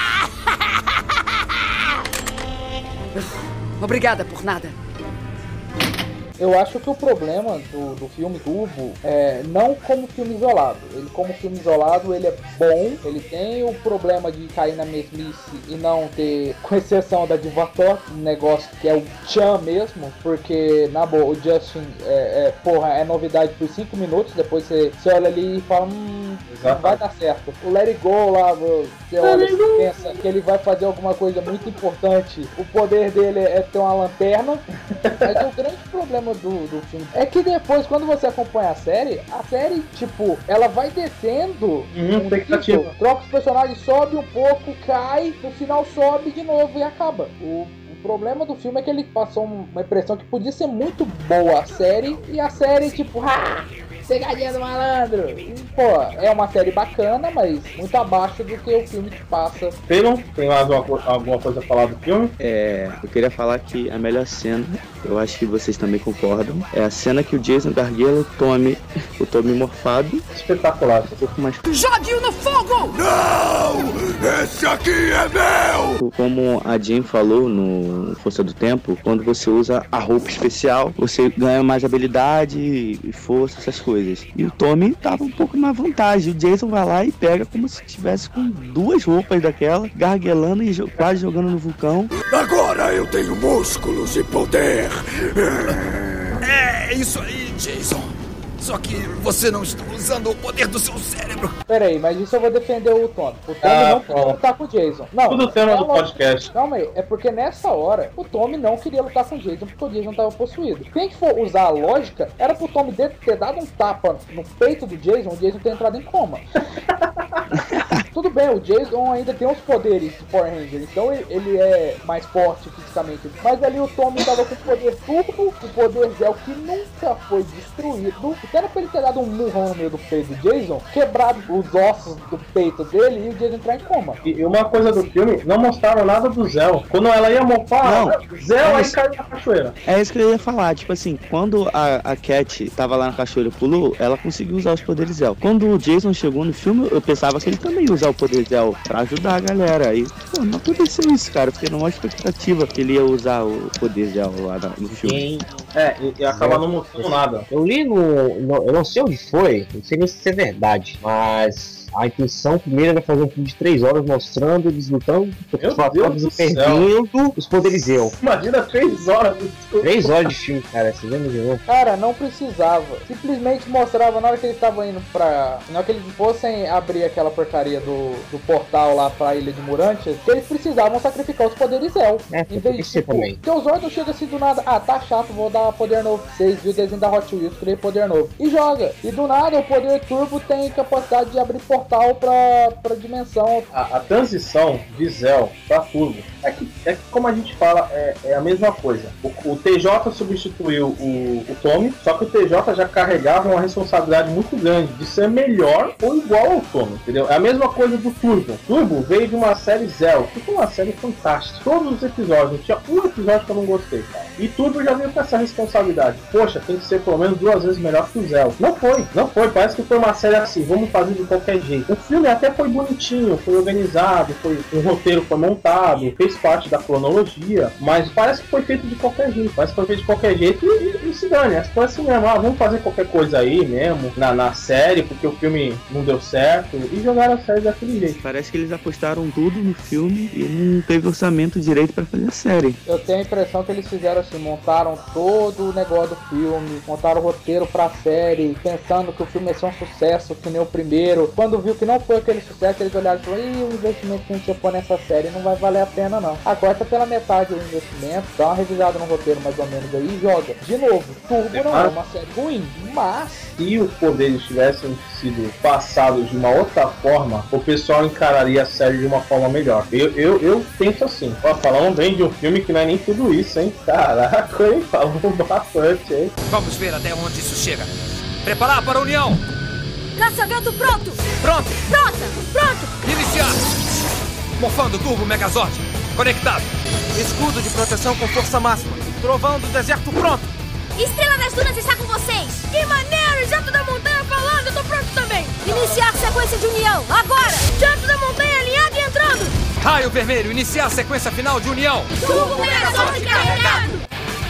Obrigada por nada. Eu acho que o problema do, do filme Turbo é não como filme isolado. Ele como filme isolado, ele é bom. Ele tem o problema de cair na mesmice e não ter, com exceção da Divator, um negócio que é o Chan mesmo. Porque, na boa, o Justin é, é, porra, é novidade por cinco minutos. Depois você, você olha ali e fala, hum, não vai dar certo. O Let It Go lá, você olha e pensa que ele vai fazer alguma coisa muito importante. O poder dele é ter uma lanterna. Mas o grande problema Do, do filme é que depois, quando você acompanha a série, a série, tipo, ela vai descendo, uhum, um nível, troca os personagens, sobe um pouco, cai, no final sobe de novo e acaba. O, o problema do filme é que ele passou uma impressão que podia ser muito boa a série, e a série, tipo, ah, pegadinha do malandro. E, pô, é uma série bacana, mas muito abaixo do que o filme te passa. Taylor, tem mais alguma, alguma coisa a falar do filme? É, eu queria falar que a melhor cena, eu acho que vocês também concordam, é a cena que o Jason Garguelo tome o Tommy morfado. Espetacular. Um pouco mais... Jogue-o no fogo! Não! Esse aqui é meu! Como a Jean falou no Força do Tempo, quando você usa a roupa especial, você ganha mais habilidade e força, essas coisas. coisas. E o Tommy tava um pouco na vantagem. O Jason vai lá e pega como se estivesse com duas roupas daquela, garguelando e jo- quase jogando no vulcão. Agora eu tenho músculos e poder. É isso aí, Jason. Só que você não está usando o poder do seu cérebro. Pera aí, mas isso eu vou defender o Tommy. O Tommy Ah, não queria lutar com o Jason. Não, Tudo tema do calma- podcast. Calma aí, é porque nessa hora o Tommy não queria lutar com o Jason porque o Jason estava possuído. Se a gente for usar a lógica, era pro Tommy ter, ter dado um tapa no peito do Jason, o Jason ter entrado em coma. Tudo bem, o Jason ainda tem os poderes de Power Ranger, então ele, ele é mais forte fisicamente. Mas ali o Tommy tava com o poder turbo, o poder Zell que nunca foi destruído. Então era pra ele ter dado um murrão no meio do peito do Jason, quebrado os ossos do peito dele e o Jason entrar em coma. E e uma coisa do filme, não mostraram nada do Zell. Quando ela ia mofar, Não. Zell aí Mas- caiu na cachoeira. É isso que eu ia falar, tipo assim, quando a, a Cat tava lá na cachoeira e pulou, ela conseguiu usar os poderes Zell. Quando o Jason chegou no filme, eu pensava que ele também ia usar o poder Zell pra ajudar a galera. Aí, pô, não aconteceu isso, cara. Eu fiquei numa expectativa que ele ia usar o poder Zell lá na- no filme. É, e, e acaba não mostrando nada. Eu li no, no- Eu não sei onde foi, não sei nem se é verdade, mas a intenção primeiro era fazer um filme de três horas mostrando eles lutando, Meu platônicos Deus do e perdendo os poderes eu. Imagina três horas. Três horas de filme, cara, você lembra de novo? Cara, não precisava. Simplesmente mostrava na hora que eles estavam indo pra. Na hora que eles fossem abrir aquela porcaria do, do portal lá pra Ilha de Murantia, que eles precisavam sacrificar os poderes Zell. É, Em vez de, tipo, também. porque o Zordon chega assim do nada, ah, tá chato, vou dar poder novo. Vocês viu o desenho da Hot Wheels, criei poder novo. E joga. E do nada o poder turbo tem capacidade de abrir portal pra, pra dimensão. A, a transição de Zell pra Turbo é que, é que como a gente fala, é, é a mesma coisa. O, o T J substituiu o, o Tommy, só que o T J já carregava uma responsabilidade muito grande de ser melhor ou igual ao Tommy, entendeu? É a mesma coisa do Turbo. Turbo veio de uma série Zell, que foi uma série fantástica. Todos os episódios, não tinha um episódio que eu não gostei, cara. E Turbo já veio com essa responsabilidade. Poxa, tem que ser pelo menos duas vezes melhor que o Zell. Não foi, não foi. Parece que foi uma série assim, vamos fazer de qualquer jeito. O filme até foi bonitinho, foi organizado, foi, um roteiro foi montado, fez parte da cronologia, mas parece que foi feito de qualquer jeito. Parece que foi feito de qualquer jeito e, e, e se dane. As coisas assim mesmo, ah, vamos fazer qualquer coisa aí mesmo, na, na série, porque o filme não deu certo, e jogaram a série daquele jeito. Parece que eles apostaram tudo no filme e não teve orçamento direito pra fazer a série. Eu tenho a impressão que eles fizeram assim, montaram todo o negócio do filme, montaram o roteiro pra série, pensando que o filme ia ser um sucesso, que nem o primeiro. Quando viu que não foi aquele sucesso, eles olharam e falaram, ih, o investimento que a gente ia pôr nessa série não vai valer a pena não. Acorta pela metade do investimento, dá uma revisada no roteiro mais ou menos aí e joga. De novo, Turbo não é uma série ruim, mas... Se os poderes tivessem sido passados de uma outra forma, o pessoal encararia a série de uma forma melhor. Eu, eu, eu penso assim, ó, falando bem de um filme que não é nem tudo isso, hein? Caraca, hein? Falando bastante, hein? Vamos ver até onde isso chega. Preparar para a união. Caça-vento pronto! Pronto. Pronta! Pronto! Iniciar. Morfando Turbo Megazord. Conectado. Escudo de proteção com força máxima. Trovão do deserto pronto. Estrela das Dunas está com vocês! Que maneiro! Jato da Montanha falando, eu tô pronto também! Iniciar sequência de união, agora! Jato da Montanha alinhado e entrando! Raio Vermelho, iniciar a sequência final de união. Turbo Megazord carregado!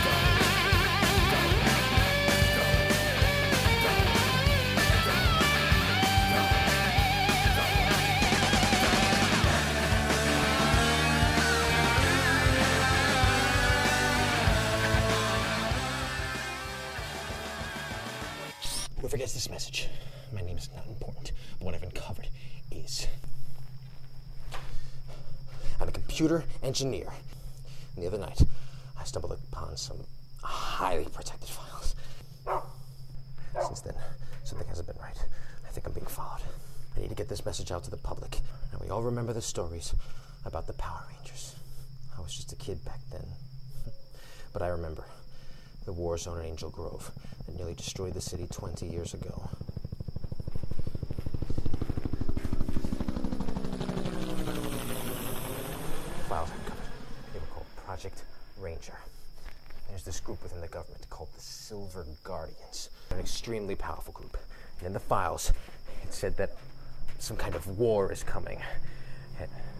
Whoever gets this message, my name is not important, but what I've uncovered is. I'm a computer engineer. And the other night, I stumbled upon some highly protected files. Since then, something hasn't been right. I think I'm being followed. I need to get this message out to the public. And we all remember the stories about the Power Rangers. I was just a kid back then. But I remember the war zone in Angel Grove that nearly destroyed the city twenty years ago. Files uncovered. They were called Project Ranger. There's this group within the government called the Silver Guardians. They're an extremely powerful group. And in the files, it said that some kind of war is coming. And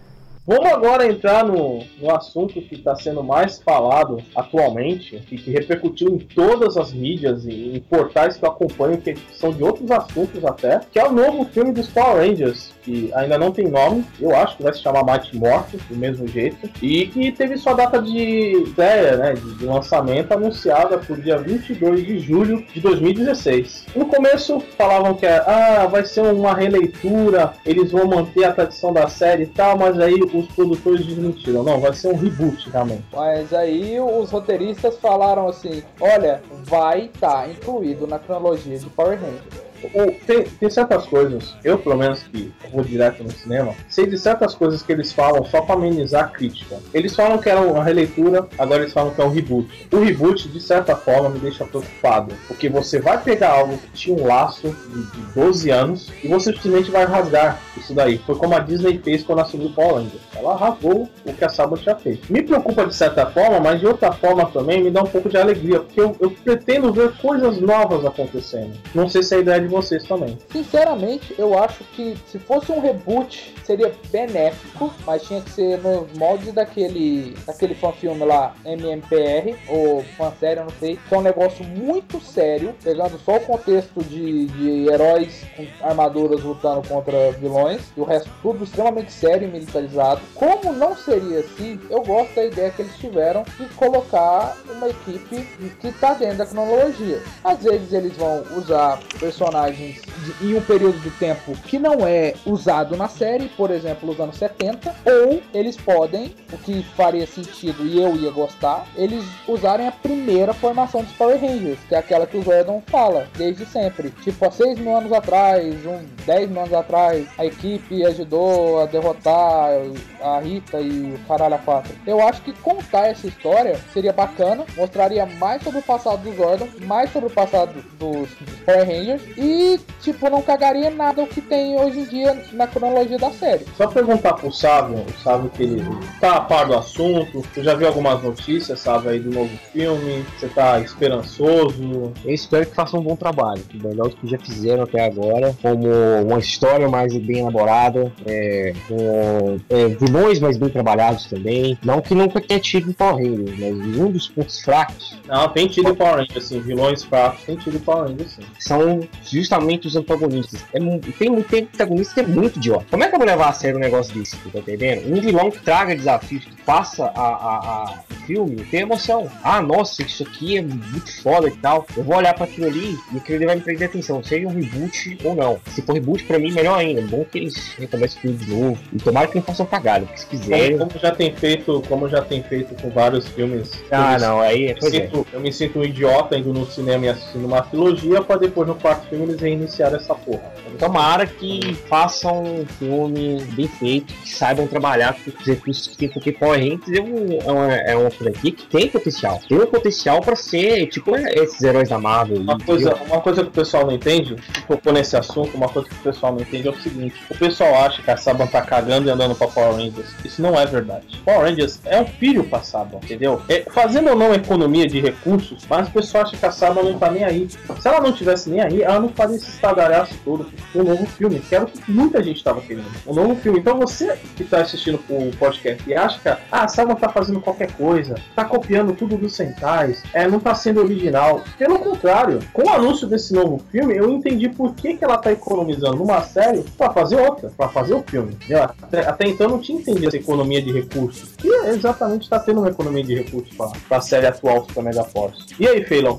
Vamos agora entrar no, no assunto que está sendo mais falado atualmente e que repercutiu em todas as mídias e em portais que eu acompanho, que são de outros assuntos até, que é o novo filme dos Power Rangers, que ainda não tem nome, eu acho que vai se chamar Mighty Morphin, do mesmo jeito, e que teve sua data de ideia, né, de, de lançamento anunciada para o dia vinte e dois de julho de dois mil e dezesseis. No começo falavam que ah, vai ser uma releitura, eles vão manter a tradição da série e tal, mas aí os produtores desmentiram. Não, vai ser um reboot realmente. Mas aí os roteiristas falaram assim, olha, vai estar tá incluído na cronologia de Power Rangers. Tem, tem certas coisas, eu pelo menos que vou direto no cinema, sei de certas coisas que eles falam só pra amenizar a crítica. Eles falam que era uma releitura, agora eles falam que é um reboot. O reboot, de certa forma, me deixa preocupado, porque você vai pegar algo que tinha um laço de, de doze anos e você simplesmente vai rasgar isso daí. Foi como a Disney fez quando assumiu o Power Rangers. Ela rasgou o que a Saban tinha feito. Me preocupa de certa forma, mas de outra forma também me dá um pouco de alegria, porque eu, eu pretendo ver coisas novas acontecendo. Não sei se é a ideia de vocês também. Sinceramente, eu acho que se fosse um reboot seria benéfico, mas tinha que ser nos moldes daquele daquele fanfilme lá, M M P R, ou fansérie, eu não sei, que é um negócio muito sério, pegando só o contexto de, de heróis com armaduras lutando contra vilões, e o resto tudo extremamente sério e militarizado. Como não seria assim, eu gosto da ideia que eles tiveram de colocar uma equipe que está dentro da cronologia. Às vezes eles vão usar personagens de, em um período de tempo que não é usado na série, por exemplo, os anos setenta, ou eles podem, o que faria sentido e eu ia gostar, eles usarem a primeira formação dos Power Rangers, que é aquela que o Zordon fala, desde sempre. Tipo, há seis mil anos atrás, uns dez mil anos atrás, a equipe ajudou a derrotar a Rita e o caralho a quatro. Eu acho que contar essa história seria bacana, mostraria mais sobre o passado do Zordon, mais sobre o passado dos, dos Power Rangers, e, tipo, não cagaria nada o que tem hoje em dia na cronologia da série. Só perguntar pro Sábio, o Sábio que ele tá a par do assunto, você já viu algumas notícias, sabe, aí do novo filme, você tá esperançoso? Eu espero que façam um bom trabalho, melhor do que já fizeram até agora, como uma história mais bem elaborada, é, com é, vilões mais bem trabalhados também, não que nunca tenha tido em Power Rangers, mas um dos pontos fracos... Não, tem tido em Power Rangers, assim, vilões fracos, tem tido em Power Rangers, sim. São justamente os antagonistas. É, tem, tem antagonista que é muito idiota. Como é que eu vou levar a sério um negócio desse? Tá entendendo? Um vilão que traga desafios, que faça a, a, a filme, tem emoção. Ah, nossa, isso aqui é muito foda e tal. Eu vou olhar pra aquilo ali e aquilo ali vai me prender atenção, seja um reboot ou não. Se for reboot, pra mim, melhor ainda. É bom que eles recomecem tudo de novo. E tomara que não façam cagada, porque se quiserem... Como, como já tem feito, como já tem feito com vários filmes... Ah, não, aí... Eu me, sinto, é. eu me sinto um idiota indo no cinema e assistindo uma trilogia pra depois no quarto filme eles reiniciarem essa porra. Tomara que façam um filme bem feito, que saibam trabalhar com os recursos que tem, porque Power Rangers é, um, é, uma, é uma franquia que tem potencial. Tem um potencial pra ser, tipo, esses heróis da Marvel. Uma coisa, uma coisa que o pessoal não entende, se for nesse assunto, uma coisa que o pessoal não entende é o seguinte: o pessoal acha que a Saban tá cagando e andando pra Power Rangers. Isso não é verdade. Power Rangers é um filho pra Saban, entendeu? É, fazendo ou não economia de recursos, mas o pessoal acha que a Saban não tá nem aí. Se ela não tivesse nem aí, ela não faria esse estardalhaço todo. Um novo filme, que era o que muita gente estava querendo. Um novo filme. Então você que está assistindo o podcast e acha que ah, a Saban tá fazendo qualquer coisa, tá copiando tudo dos Sentais, é, não tá sendo original. Pelo contrário, com o anúncio desse novo filme, eu entendi por que, que ela tá economizando numa série para fazer outra, para fazer o filme. Até, até então eu não tinha entendido essa economia de recursos. E é exatamente está tendo uma economia de recursos para a série atual Super Mega Force. E aí, Phelan?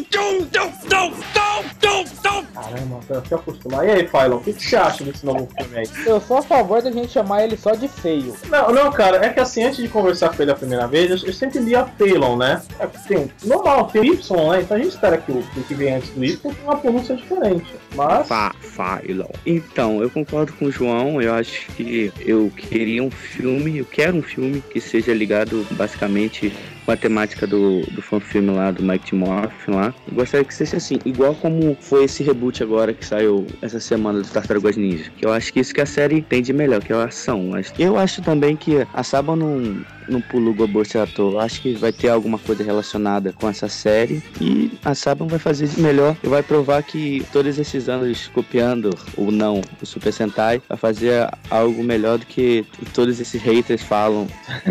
Caramba, eu fui acostumar. E aí, Phylon, o que, que você acha desse novo filme aí? Eu sou a favor da gente chamar ele só de feio. Não, não, cara, é que assim, antes de conversar com ele a primeira vez, eu, eu sempre li a Phylon, né? É, tem, normal, tem Y, né? Então a gente espera que o, que vem antes do Y tenha uma pronúncia diferente. Mas. Fa, Phylon. Então, eu concordo com o João, eu acho que eu queria um filme, eu quero um filme que seja ligado basicamente com a temática do, do fanfilme lá, do Mighty Morphin lá. Eu gostaria que seja assim, igual como foi esse reboot agora que saiu essa semana do Tartarugas Ninja. Que eu acho que isso que a série tem de melhor, que é a ação. Eu acho também que a Saban não... não pula o GoBuster à toa. Acho que vai ter alguma coisa relacionada com essa série e a Saban vai fazer de melhor e vai provar que todos esses anos copiando ou não o Super Sentai vai fazer algo melhor do que todos esses haters falam.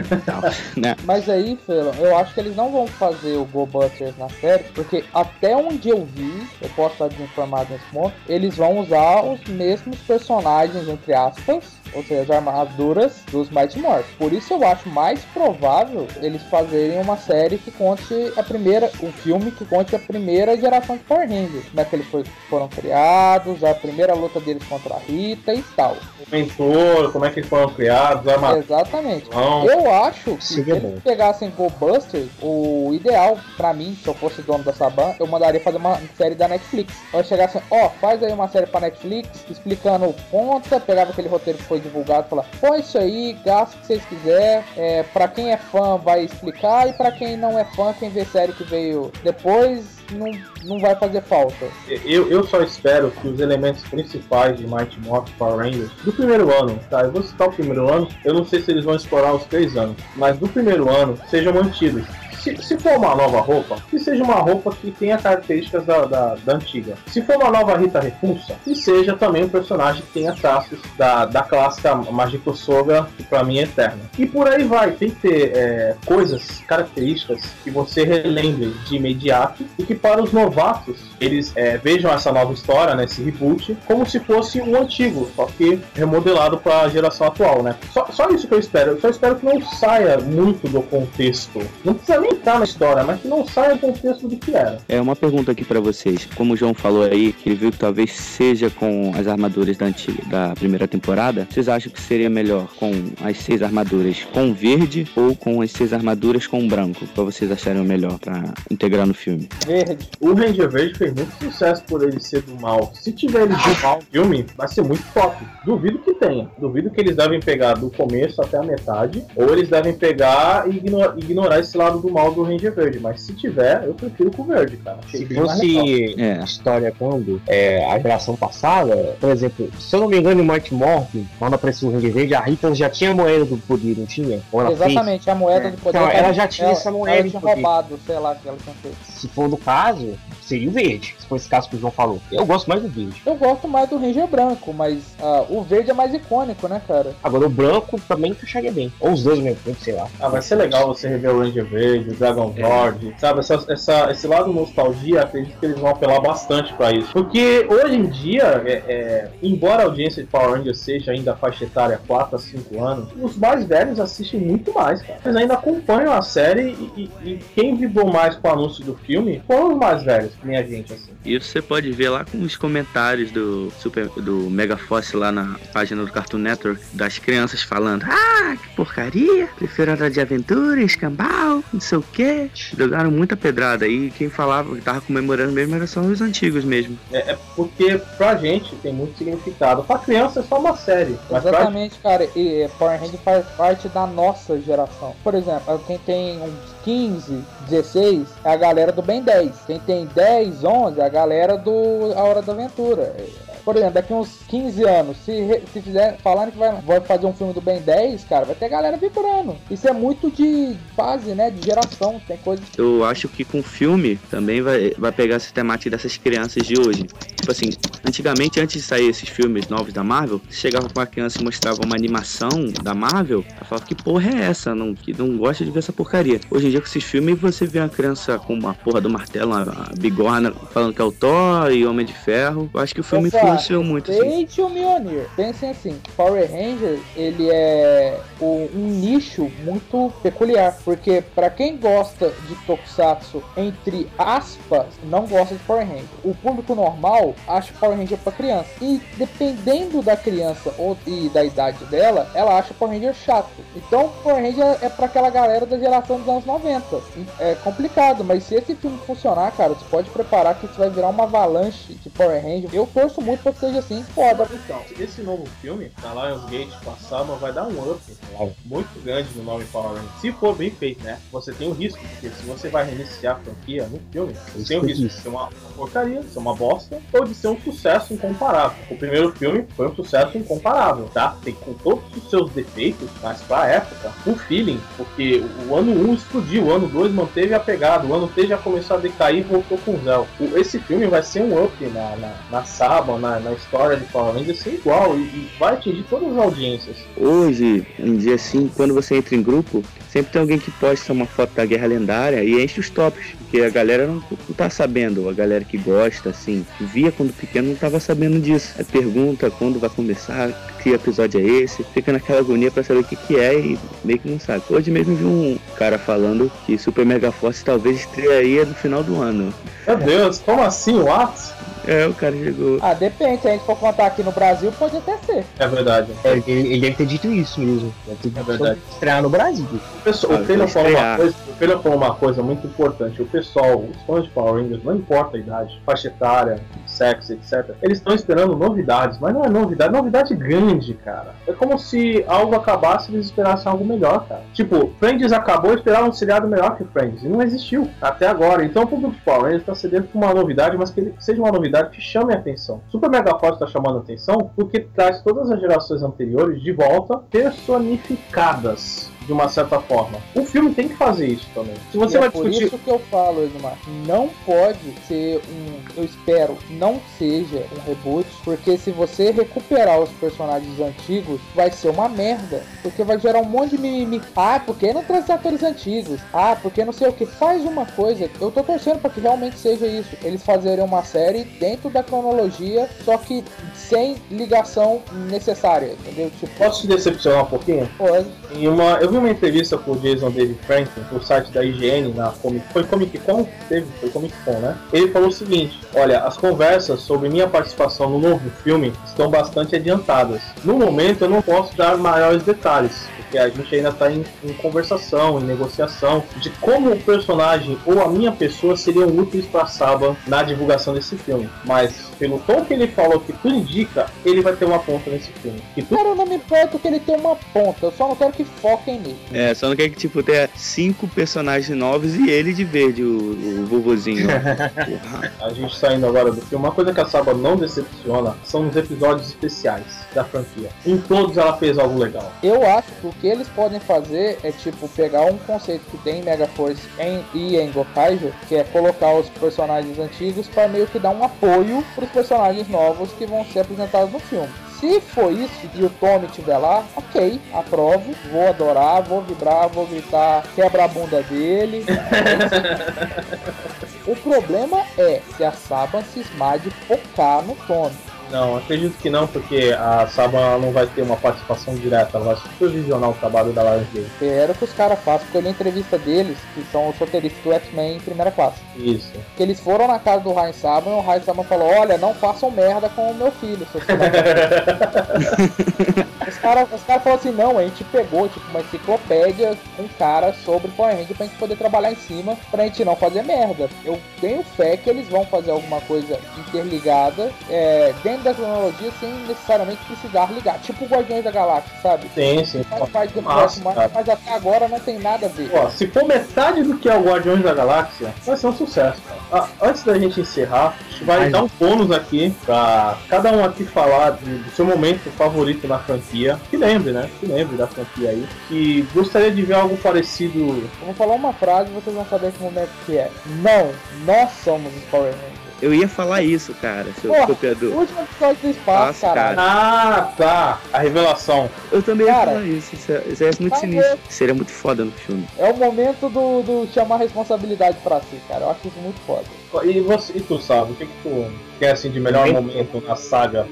Né? Mas aí, Felon, eu acho que eles não vão fazer o GoBusters na série, porque até onde eu vi, eu posso estar desinformado nesse ponto, eles vão usar os mesmos personagens, entre aspas, ou seja, as armaduras dos Mighty Morphin. Por isso eu acho mais provável eles fazerem uma série que conte a primeira, um filme que conte a primeira geração de Power Rangers, como é que eles foram criados, a primeira luta deles contra a Rita e tal. O mentor, como é que eles foram criados, a armadura. Exatamente. Não. Eu acho que se eles bom. pegassem GoBusters, o ideal pra mim, se eu fosse dono da Saban, eu mandaria fazer uma série da Netflix. Eu chegasse, ó, oh, faz aí uma série pra Netflix, explicando ponta, pegava aquele roteiro que foi divulgado e falar, põe isso aí, gasta o que vocês quiserem, é, pra quem é fã vai explicar e pra quem não é fã, quem vê série que veio depois, não, não vai fazer falta. Eu, eu só espero que os elementos principais de Mighty Morphin Power Rangers do primeiro ano, tá? Eu vou citar o primeiro ano, eu não sei se eles vão explorar os três anos, mas do primeiro ano sejam mantidos. Se, se for uma nova roupa, que seja uma roupa que tenha características da, da, da antiga. Se for uma nova Rita Repulsa, que seja também um personagem que tenha traços da, da clássica Magico Soga, que pra mim é eterna. E por aí vai, tem que ter é, coisas, características que você relembre de imediato e que para os novatos, eles é, vejam essa nova história, né, esse reboot, como se fosse o antigo, só que remodelado para a geração atual, né? Só, só isso que eu espero. Eu só espero que não saia muito do contexto. Não precisa nem estar na história, mas que não saia do contexto do que era. É uma pergunta aqui pra vocês. Como o João falou aí, que ele viu que talvez seja com as armaduras da, antiga, da primeira temporada, vocês acham que seria melhor com as seis armaduras com verde ou com as seis armaduras com branco? Qual vocês achariam melhor pra integrar no filme? Verde. O Ranger Verde fez muito sucesso por ele ser do mal. Se tiver ele do mal no filme, vai ser muito top. Duvido que tenha. Duvido que eles devem pegar do começo até a metade, ou eles devem pegar e ignorar, ignorar esse lado do mal do Ranger Verde, mas se tiver, eu prefiro com o verde, cara. Achei se fosse é, a história quando é, a geração passada, por exemplo, se eu não me engano, em Mighty Morphin, quando apareceu o Ranger Verde, a Rita já tinha a moeda do poder, não tinha? Ou ela Exatamente, fez? a moeda do poder. Então, ela já tinha ela, essa moeda. Ela tinha roubado, sei lá, que ela tinha feito. Se for do caso, seria o verde, se for esse caso que o João falou. Eu gosto mais do verde. Eu gosto mais do Ranger branco, mas uh, o verde é mais icônico, né, cara? Agora o branco também encaixaria bem. Ou os dois ao mesmo tempo, sei lá. Ah, vai ser legal você rever o Ranger Verde, o Dragon Lord, é. sabe? Essa, essa, esse lado nostalgia, acredito que eles vão apelar bastante pra isso. Porque hoje em dia, é, é, embora a audiência de Power Rangers seja ainda faixa etária quatro a cinco anos, os mais velhos assistem muito mais, cara. Eles ainda acompanham a série e, e, e quem vibrou mais com o anúncio do filme foram os mais velhos, que nem a gente, assim. E você pode ver lá com os comentários do, Super, do Megaforce lá na página do Cartoon Network, das crianças falando: ah, que porcaria, prefiro Hora de Aventura, escambau, não sei o que. Jogaram muita pedrada aí, quem falava que tava comemorando mesmo era só os antigos mesmo. É, é porque pra gente tem muito significado, pra criança é só uma série. Exatamente, pra... cara, e Power Rangers faz parte da nossa geração. Por exemplo, quem tem uns quinze, dezesseis é a galera do Ben dez. Quem tem dez, onze é a galera do A Hora da Aventura. Por exemplo, daqui uns quinze anos, se, se fizer, falarem que vai, vai fazer um filme do Ben dez, cara, vai ter galera vibrando. Isso é muito de fase, né, de geração, tem coisa... Eu acho que com o filme também vai, vai pegar essa temática dessas crianças de hoje. Tipo assim, antigamente, antes de sair esses filmes novos da Marvel, você chegava com uma criança e mostrava uma animação da Marvel, ela falava: que porra é essa? Não, que não gosta de ver essa porcaria. Hoje em dia, com esses filmes, você vê uma criança com uma porra do martelo, uma bigorna, falando que é o Thor e Homem de Ferro. Eu acho que o filme influenciou muito, assim. Desde o Mjolnir. Pensem assim, Power Rangers, ele é um nicho muito peculiar, porque pra quem gosta de Tokusatsu, entre aspas, não gosta de Power Rangers. O público normal acha Power Ranger pra criança. E dependendo da criança ou, e da idade dela, ela acha Power Ranger chato. Então Power Ranger é pra aquela galera da geração dos anos noventa. É complicado, mas se esse filme funcionar, cara, você pode preparar que isso vai virar uma avalanche de Power Ranger. Eu torço muito pra que seja assim, foda. Então, esse novo filme, da Lionsgate com a Saban, vai dar um up muito grande no nome Power Ranger. Se for bem feito, né? Você tem o risco, porque se você vai reiniciar a franquia no filme, você tem o risco de ser uma porcaria, de ser uma bosta, ou de ser um sucesso incomparável. O primeiro filme foi um sucesso incomparável, tá? Tem com todos os seus defeitos, mas pra época, o feeling, porque o ano um explodiu, o ano dois manteve a pegada, o ano três já começou a decair e voltou com o Zell. Esse filme vai ser um up na, na, na Saban, na, na história de Power Rangers, ser igual e, e vai atingir todas as audiências. Hoje, um dia assim, quando você entra em grupo, sempre tem alguém que posta uma foto da Guerra Lendária e enche os tops, porque a galera não, não tá sabendo, a galera que gosta, assim, que via quando pequeno não tava sabendo disso. Aí pergunta quando vai começar, que episódio é esse, fica naquela agonia pra saber o que que é e meio que não sabe. Hoje mesmo vi um cara falando que Super Mega Force talvez estrearia no final do ano. Meu Deus, como assim, what? É, o cara chegou. Ah, depende, se a gente for contar aqui no Brasil, pode até ser. É verdade. É, ele, ele deve ter dito isso mesmo. Deve ter é verdade. Estrear no Brasil. O, pessoal, ah, o Taylor falou uma coisa, o Taylor falou uma coisa muito importante. O pessoal, os fãs de Power Rangers, não importa a idade, faixa etária, sexo, etcétera. Eles estão esperando novidades, mas não é novidade, é novidade grande, cara. É como se algo acabasse e eles esperassem algo melhor, cara. Tipo, Friends acabou e esperavam um seriado melhor que Friends. E não existiu até agora. Então o público de Power Rangers está cedendo por uma novidade, mas que ele seja uma novidade que chame a atenção. Super Mega Force está chamando a atenção porque traz todas as gerações anteriores de volta personificadas. De uma certa forma. O filme tem que fazer isso também. Se você e vai é por discutir... isso que eu falo, Edmar, não pode ser um... Eu espero não seja um reboot, porque se você recuperar os personagens antigos, vai ser uma merda. Porque vai gerar um monte de mimimi. Ah, porque não traz atores antigos? Ah, porque não sei o que. Faz uma coisa. Eu tô torcendo para que realmente seja isso. Eles fazerem uma série dentro da cronologia, só que sem ligação necessária, entendeu? Tipo... Posso te decepcionar um pouquinho? Pode. Em uma... Eu vi uma entrevista com o Jason David Franklin no site da I G N, na Comic... Foi Comic Con? Teve, foi Comic Con, né? Ele falou o seguinte: olha, as conversas sobre minha participação no novo filme estão bastante adiantadas. No momento eu não posso dar maiores detalhes, porque a gente ainda está em, em conversação, em negociação de como o personagem ou a minha pessoa seriam úteis para a Saban na divulgação desse filme. Mas pelo tom que ele falou, que tudo indica, ele vai ter uma ponta nesse filme. E tu... Cara, eu não me importo que ele tenha uma ponta, eu só não quero que foquem nele. É, só não quer que tipo tenha cinco personagens novos e ele de verde, o, o vovozinho. A gente saindo agora do filme, uma coisa que a Saban não decepciona são os episódios especiais da franquia. Em todos ela fez algo legal. Eu acho que o que eles podem fazer é tipo pegar um conceito que tem em Mega Force em, e em Gokaiger, que é colocar os personagens antigos para meio que dar um apoio para os personagens novos que vão ser apresentados no filme. Se for isso e o Tommy estiver lá, ok, aprovo, vou adorar, vou vibrar, vou gritar, quebra a bunda dele. O problema é se a Saban cismar de focar no Tommy. Não, acredito que não, porque a Saban não vai ter uma participação direta, ela vai supervisionar o trabalho da Lionsgate. Espero que os caras façam, porque eu li a entrevista deles, que são os roteiristas do X-Men em primeira classe. Isso. Que eles foram na casa do Ryan Saban e o Ryan Saban falou: olha, não façam merda com o meu filho, seus filhos. Os caras os cara falaram assim: não, a gente pegou tipo uma enciclopédia com um cara sobre Power Ranger pra gente poder trabalhar em cima, pra gente não fazer merda. Eu tenho fé que eles vão fazer alguma coisa interligada, é, dentro da cronologia, sem necessariamente precisar ligar, tipo o Guardiões da Galáxia, sabe? Sim, sim. Faz parte do próximo, mas, mas até agora não tem nada a ver. Ó, se for metade do que é o Guardiões da Galáxia, vai ser um sucesso, cara. Ah, antes da gente encerrar, a gente vai Ai, dar um bônus aqui pra cada um aqui falar do, do seu momento favorito na franquia. Que lembre, né? Que lembre da franquia aí. Que gostaria de ver algo parecido. Eu vou falar uma frase e vocês vão saber que momento que é. Não, nós somos os Power Rangers. Eu ia falar isso, cara, seu Porra, copiador. O último episódio do espaço, cara. Ah, tá. A revelação. Eu também cara, ia falar isso. Isso é, isso é muito tá sinistro. Bem. Seria muito foda no filme. É o momento do, do chamar a responsabilidade pra si, cara. Eu acho isso muito foda. E, você, e tu sabe, o que, que tu quer assim de melhor momento na saga?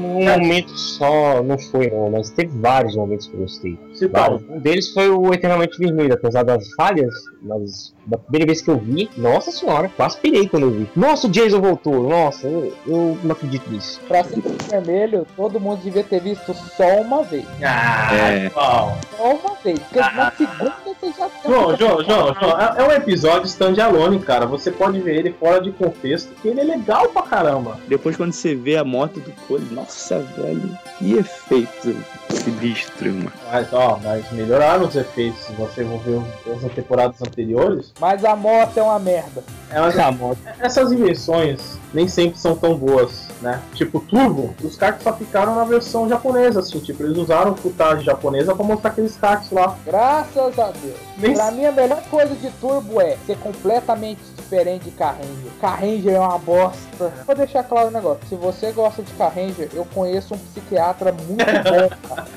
Um momento só não foi, não, mas teve vários momentos que eu gostei. Se vários. Um deles foi o Eternamente Vermelho, apesar das falhas, mas da primeira vez que eu vi, nossa senhora, quase pirei quando eu vi. Nossa, o Jason voltou, nossa, eu, eu não acredito nisso. Pra Eternamente Vermelho, todo mundo devia ter visto só uma vez. Ah, É. Só uma vez, porque ah. na segunda você já tem. João, João, João, João, é um episódio standalone, cara. Você pode ver ele fora de contexto, que ele é legal pra caramba. Depois quando você vê a moto do Cole, nossa, velho, que efeito sinistro, mano. Mas, ó, mas melhoraram os efeitos. Se você for ver as temporadas anteriores. Mas a moto é uma merda. É uma... a moto. Essas invenções nem sempre são tão boas, né? Tipo, Turbo, os karts só ficaram na versão japonesa, assim. Tipo, eles usaram footage japonesa pra mostrar aqueles karts lá. Graças a Deus. Nem... Pra mim, a melhor coisa de Turbo é ser completamente diferente de Carranger. Carranger é uma bosta. Vou deixar claro o negócio. Se você gosta de Carranger, eu conheço um psiquiatra muito bom, cara.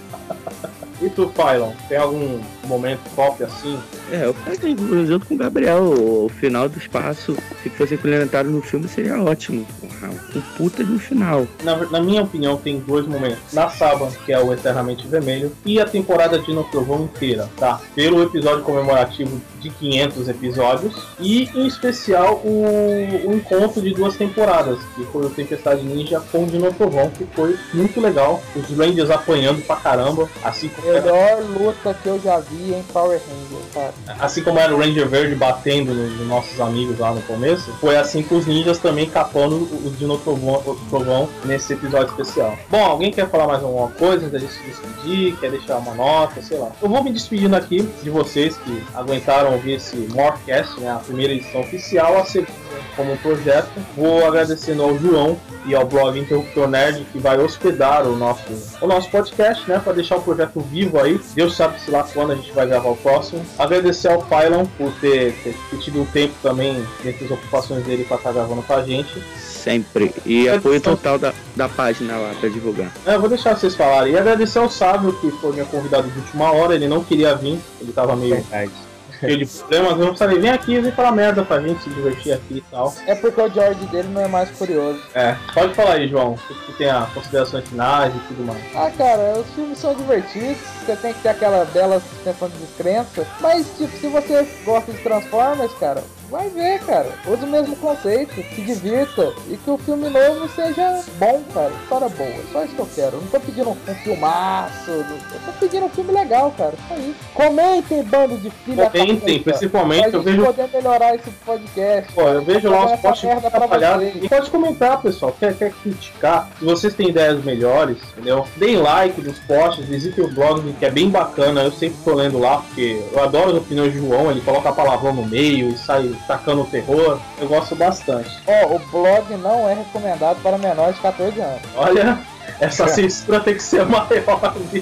E tu, Pylon, tem algum momento top assim? É, eu falei junto com o Gabriel, o, o final do espaço, se fosse implementado no filme, seria ótimo. Um puta de um final. Na, na minha opinião, tem dois momentos. Na Saban, que é o Eternamente Vermelho, e a temporada de No Trovão inteira, tá? Pelo episódio comemorativo de quinhentos episódios, e em especial o, o encontro de duas temporadas, que foi o Tempestade Ninja com o Dino Trovão, que foi muito legal. Os Rangers apanhando pra caramba, assim como melhor luta que eu já vi em Power Rangers, cara. Assim como era o Ranger Verde batendo nos, nos nossos amigos lá no começo, foi assim com os ninjas também capando os Dino Trovão, Trovão nesse episódio especial. Bom, alguém quer falar mais alguma coisa antes de se despedir? Quer deixar uma nota, sei lá. Eu vou me despedindo aqui de vocês que aguentaram ouvir esse Morphcast, né, a primeira edição oficial, a segunda como um projeto. Vou agradecendo ao João e ao blog Interruptor Nerd, que vai hospedar o nosso, o nosso podcast, né, para deixar o projeto vivo aí. Deus sabe se lá quando a gente vai gravar o próximo. Agradecer ao Pylon por ter, ter, ter tido um tempo também entre as ocupações dele para estar gravando com a gente. Sempre. E apoio total da, da página lá para divulgar. É, eu vou deixar vocês falarem. E agradecer ao Sábio, que foi meu convidado de última hora. Ele não queria vir, ele tava meio Verdade. cheio de problemas. Eu não sabia, vem aqui, vem falar merda pra gente se divertir aqui e tal. É porque o George dele não é mais curioso. É, pode falar aí, João. Tu tem as considerações finais e tudo mais. Ah, cara, os filmes são divertidos. Você tem que ter aquela bela suspensão de descrença. Mas, tipo, se você gosta de Transformers, cara, vai ver, cara. Usa o mesmo conceito, se divirta e que o filme novo seja bom, cara. História boa. Só isso que eu quero. Eu não tô pedindo um filmaço. Eu tô pedindo um filme legal, cara. Só isso. Comentem, bando de filha. Comentem, principalmente. Eu vejo. Poder melhorar esse podcast. Pô, eu vejo lá os posts atrapalhados. E pode comentar, pessoal. Quer, quer criticar? Se vocês têm ideias melhores, entendeu? Deem like nos posts, visitem o blog, que é bem bacana. Eu sempre tô lendo lá, porque eu adoro as opiniões de João. Ele coloca palavrão no meio e sai tacando o terror, eu gosto bastante. Ó, oh, o blog não é recomendado para menores de catorze anos. Olha, essa censura tem que ser maior, viu?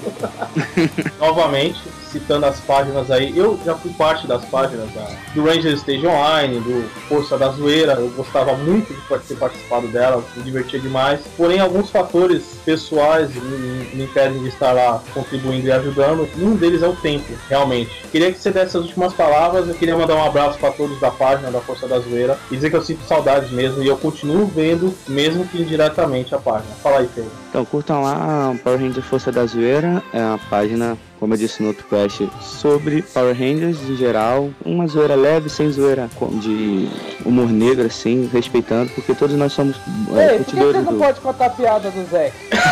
Novamente, citando as páginas aí, eu já fui parte das páginas da, do Ranger Stage Online, do Força da Zoeira, eu gostava muito de ter participado dela, me divertia demais, porém alguns fatores pessoais me, me impedem de estar lá contribuindo e ajudando, e um deles é o tempo, realmente. Queria que você desse as últimas palavras, eu queria mandar um abraço para todos da página da Força da Zoeira, e dizer que eu sinto saudades mesmo, e eu continuo vendo, mesmo que indiretamente, a página. Fala aí, Pedro. Então curtam lá Power Rangers Força da Zoeira, é uma página, como eu disse no outro cast, sobre Power Rangers em geral, uma zoeira leve, sem zoeira de humor negro, assim, respeitando, porque todos nós somos é, Ei, por que você não do... pode contar a piada do Zé?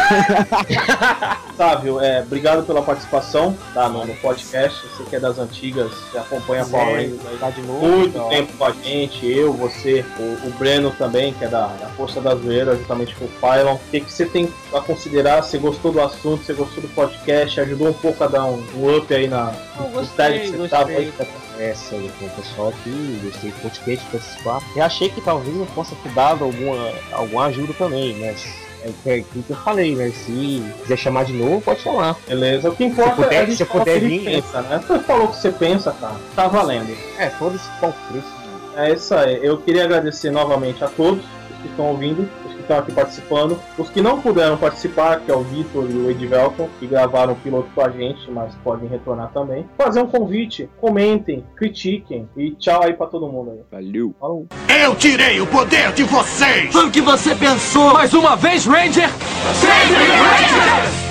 Sávio, é, obrigado pela participação, tá, no, no podcast, você que é das antigas, você acompanha a Power Rangers aí, tá de novo, muito então. tempo com a gente, eu, você, o, o Breno também, que é da, da Força da Zoeira, justamente com o Pylon. O que, que você tem a considerar? Você gostou do assunto, você gostou do podcast, ajudou um pouco a dar um, um up aí na cidade que você tava aí? Essa aí com o pessoal aqui, gostei do podcast, participar. Eu achei que talvez eu possa ter dado alguma, alguma ajuda também, mas é o que eu falei, né? Se quiser chamar de novo, pode chamar. Beleza, o que importa se puder, é a gente se puder vir, pensa, né? Você falou o que você pensa, cara, tá valendo. É, foda-se qual preço. É isso aí, eu queria agradecer novamente a todos os que estão ouvindo, os que estão aqui participando, os que não puderam participar, que é o Vitor e o Edvelton, que gravaram o piloto com a gente, mas podem retornar também. Fazer um convite, comentem, critiquem e tchau aí pra todo mundo aí. Valeu. Falou. Eu tirei o poder de vocês! Foi o que você pensou! Mais uma vez, Ranger! Sempre Rangers!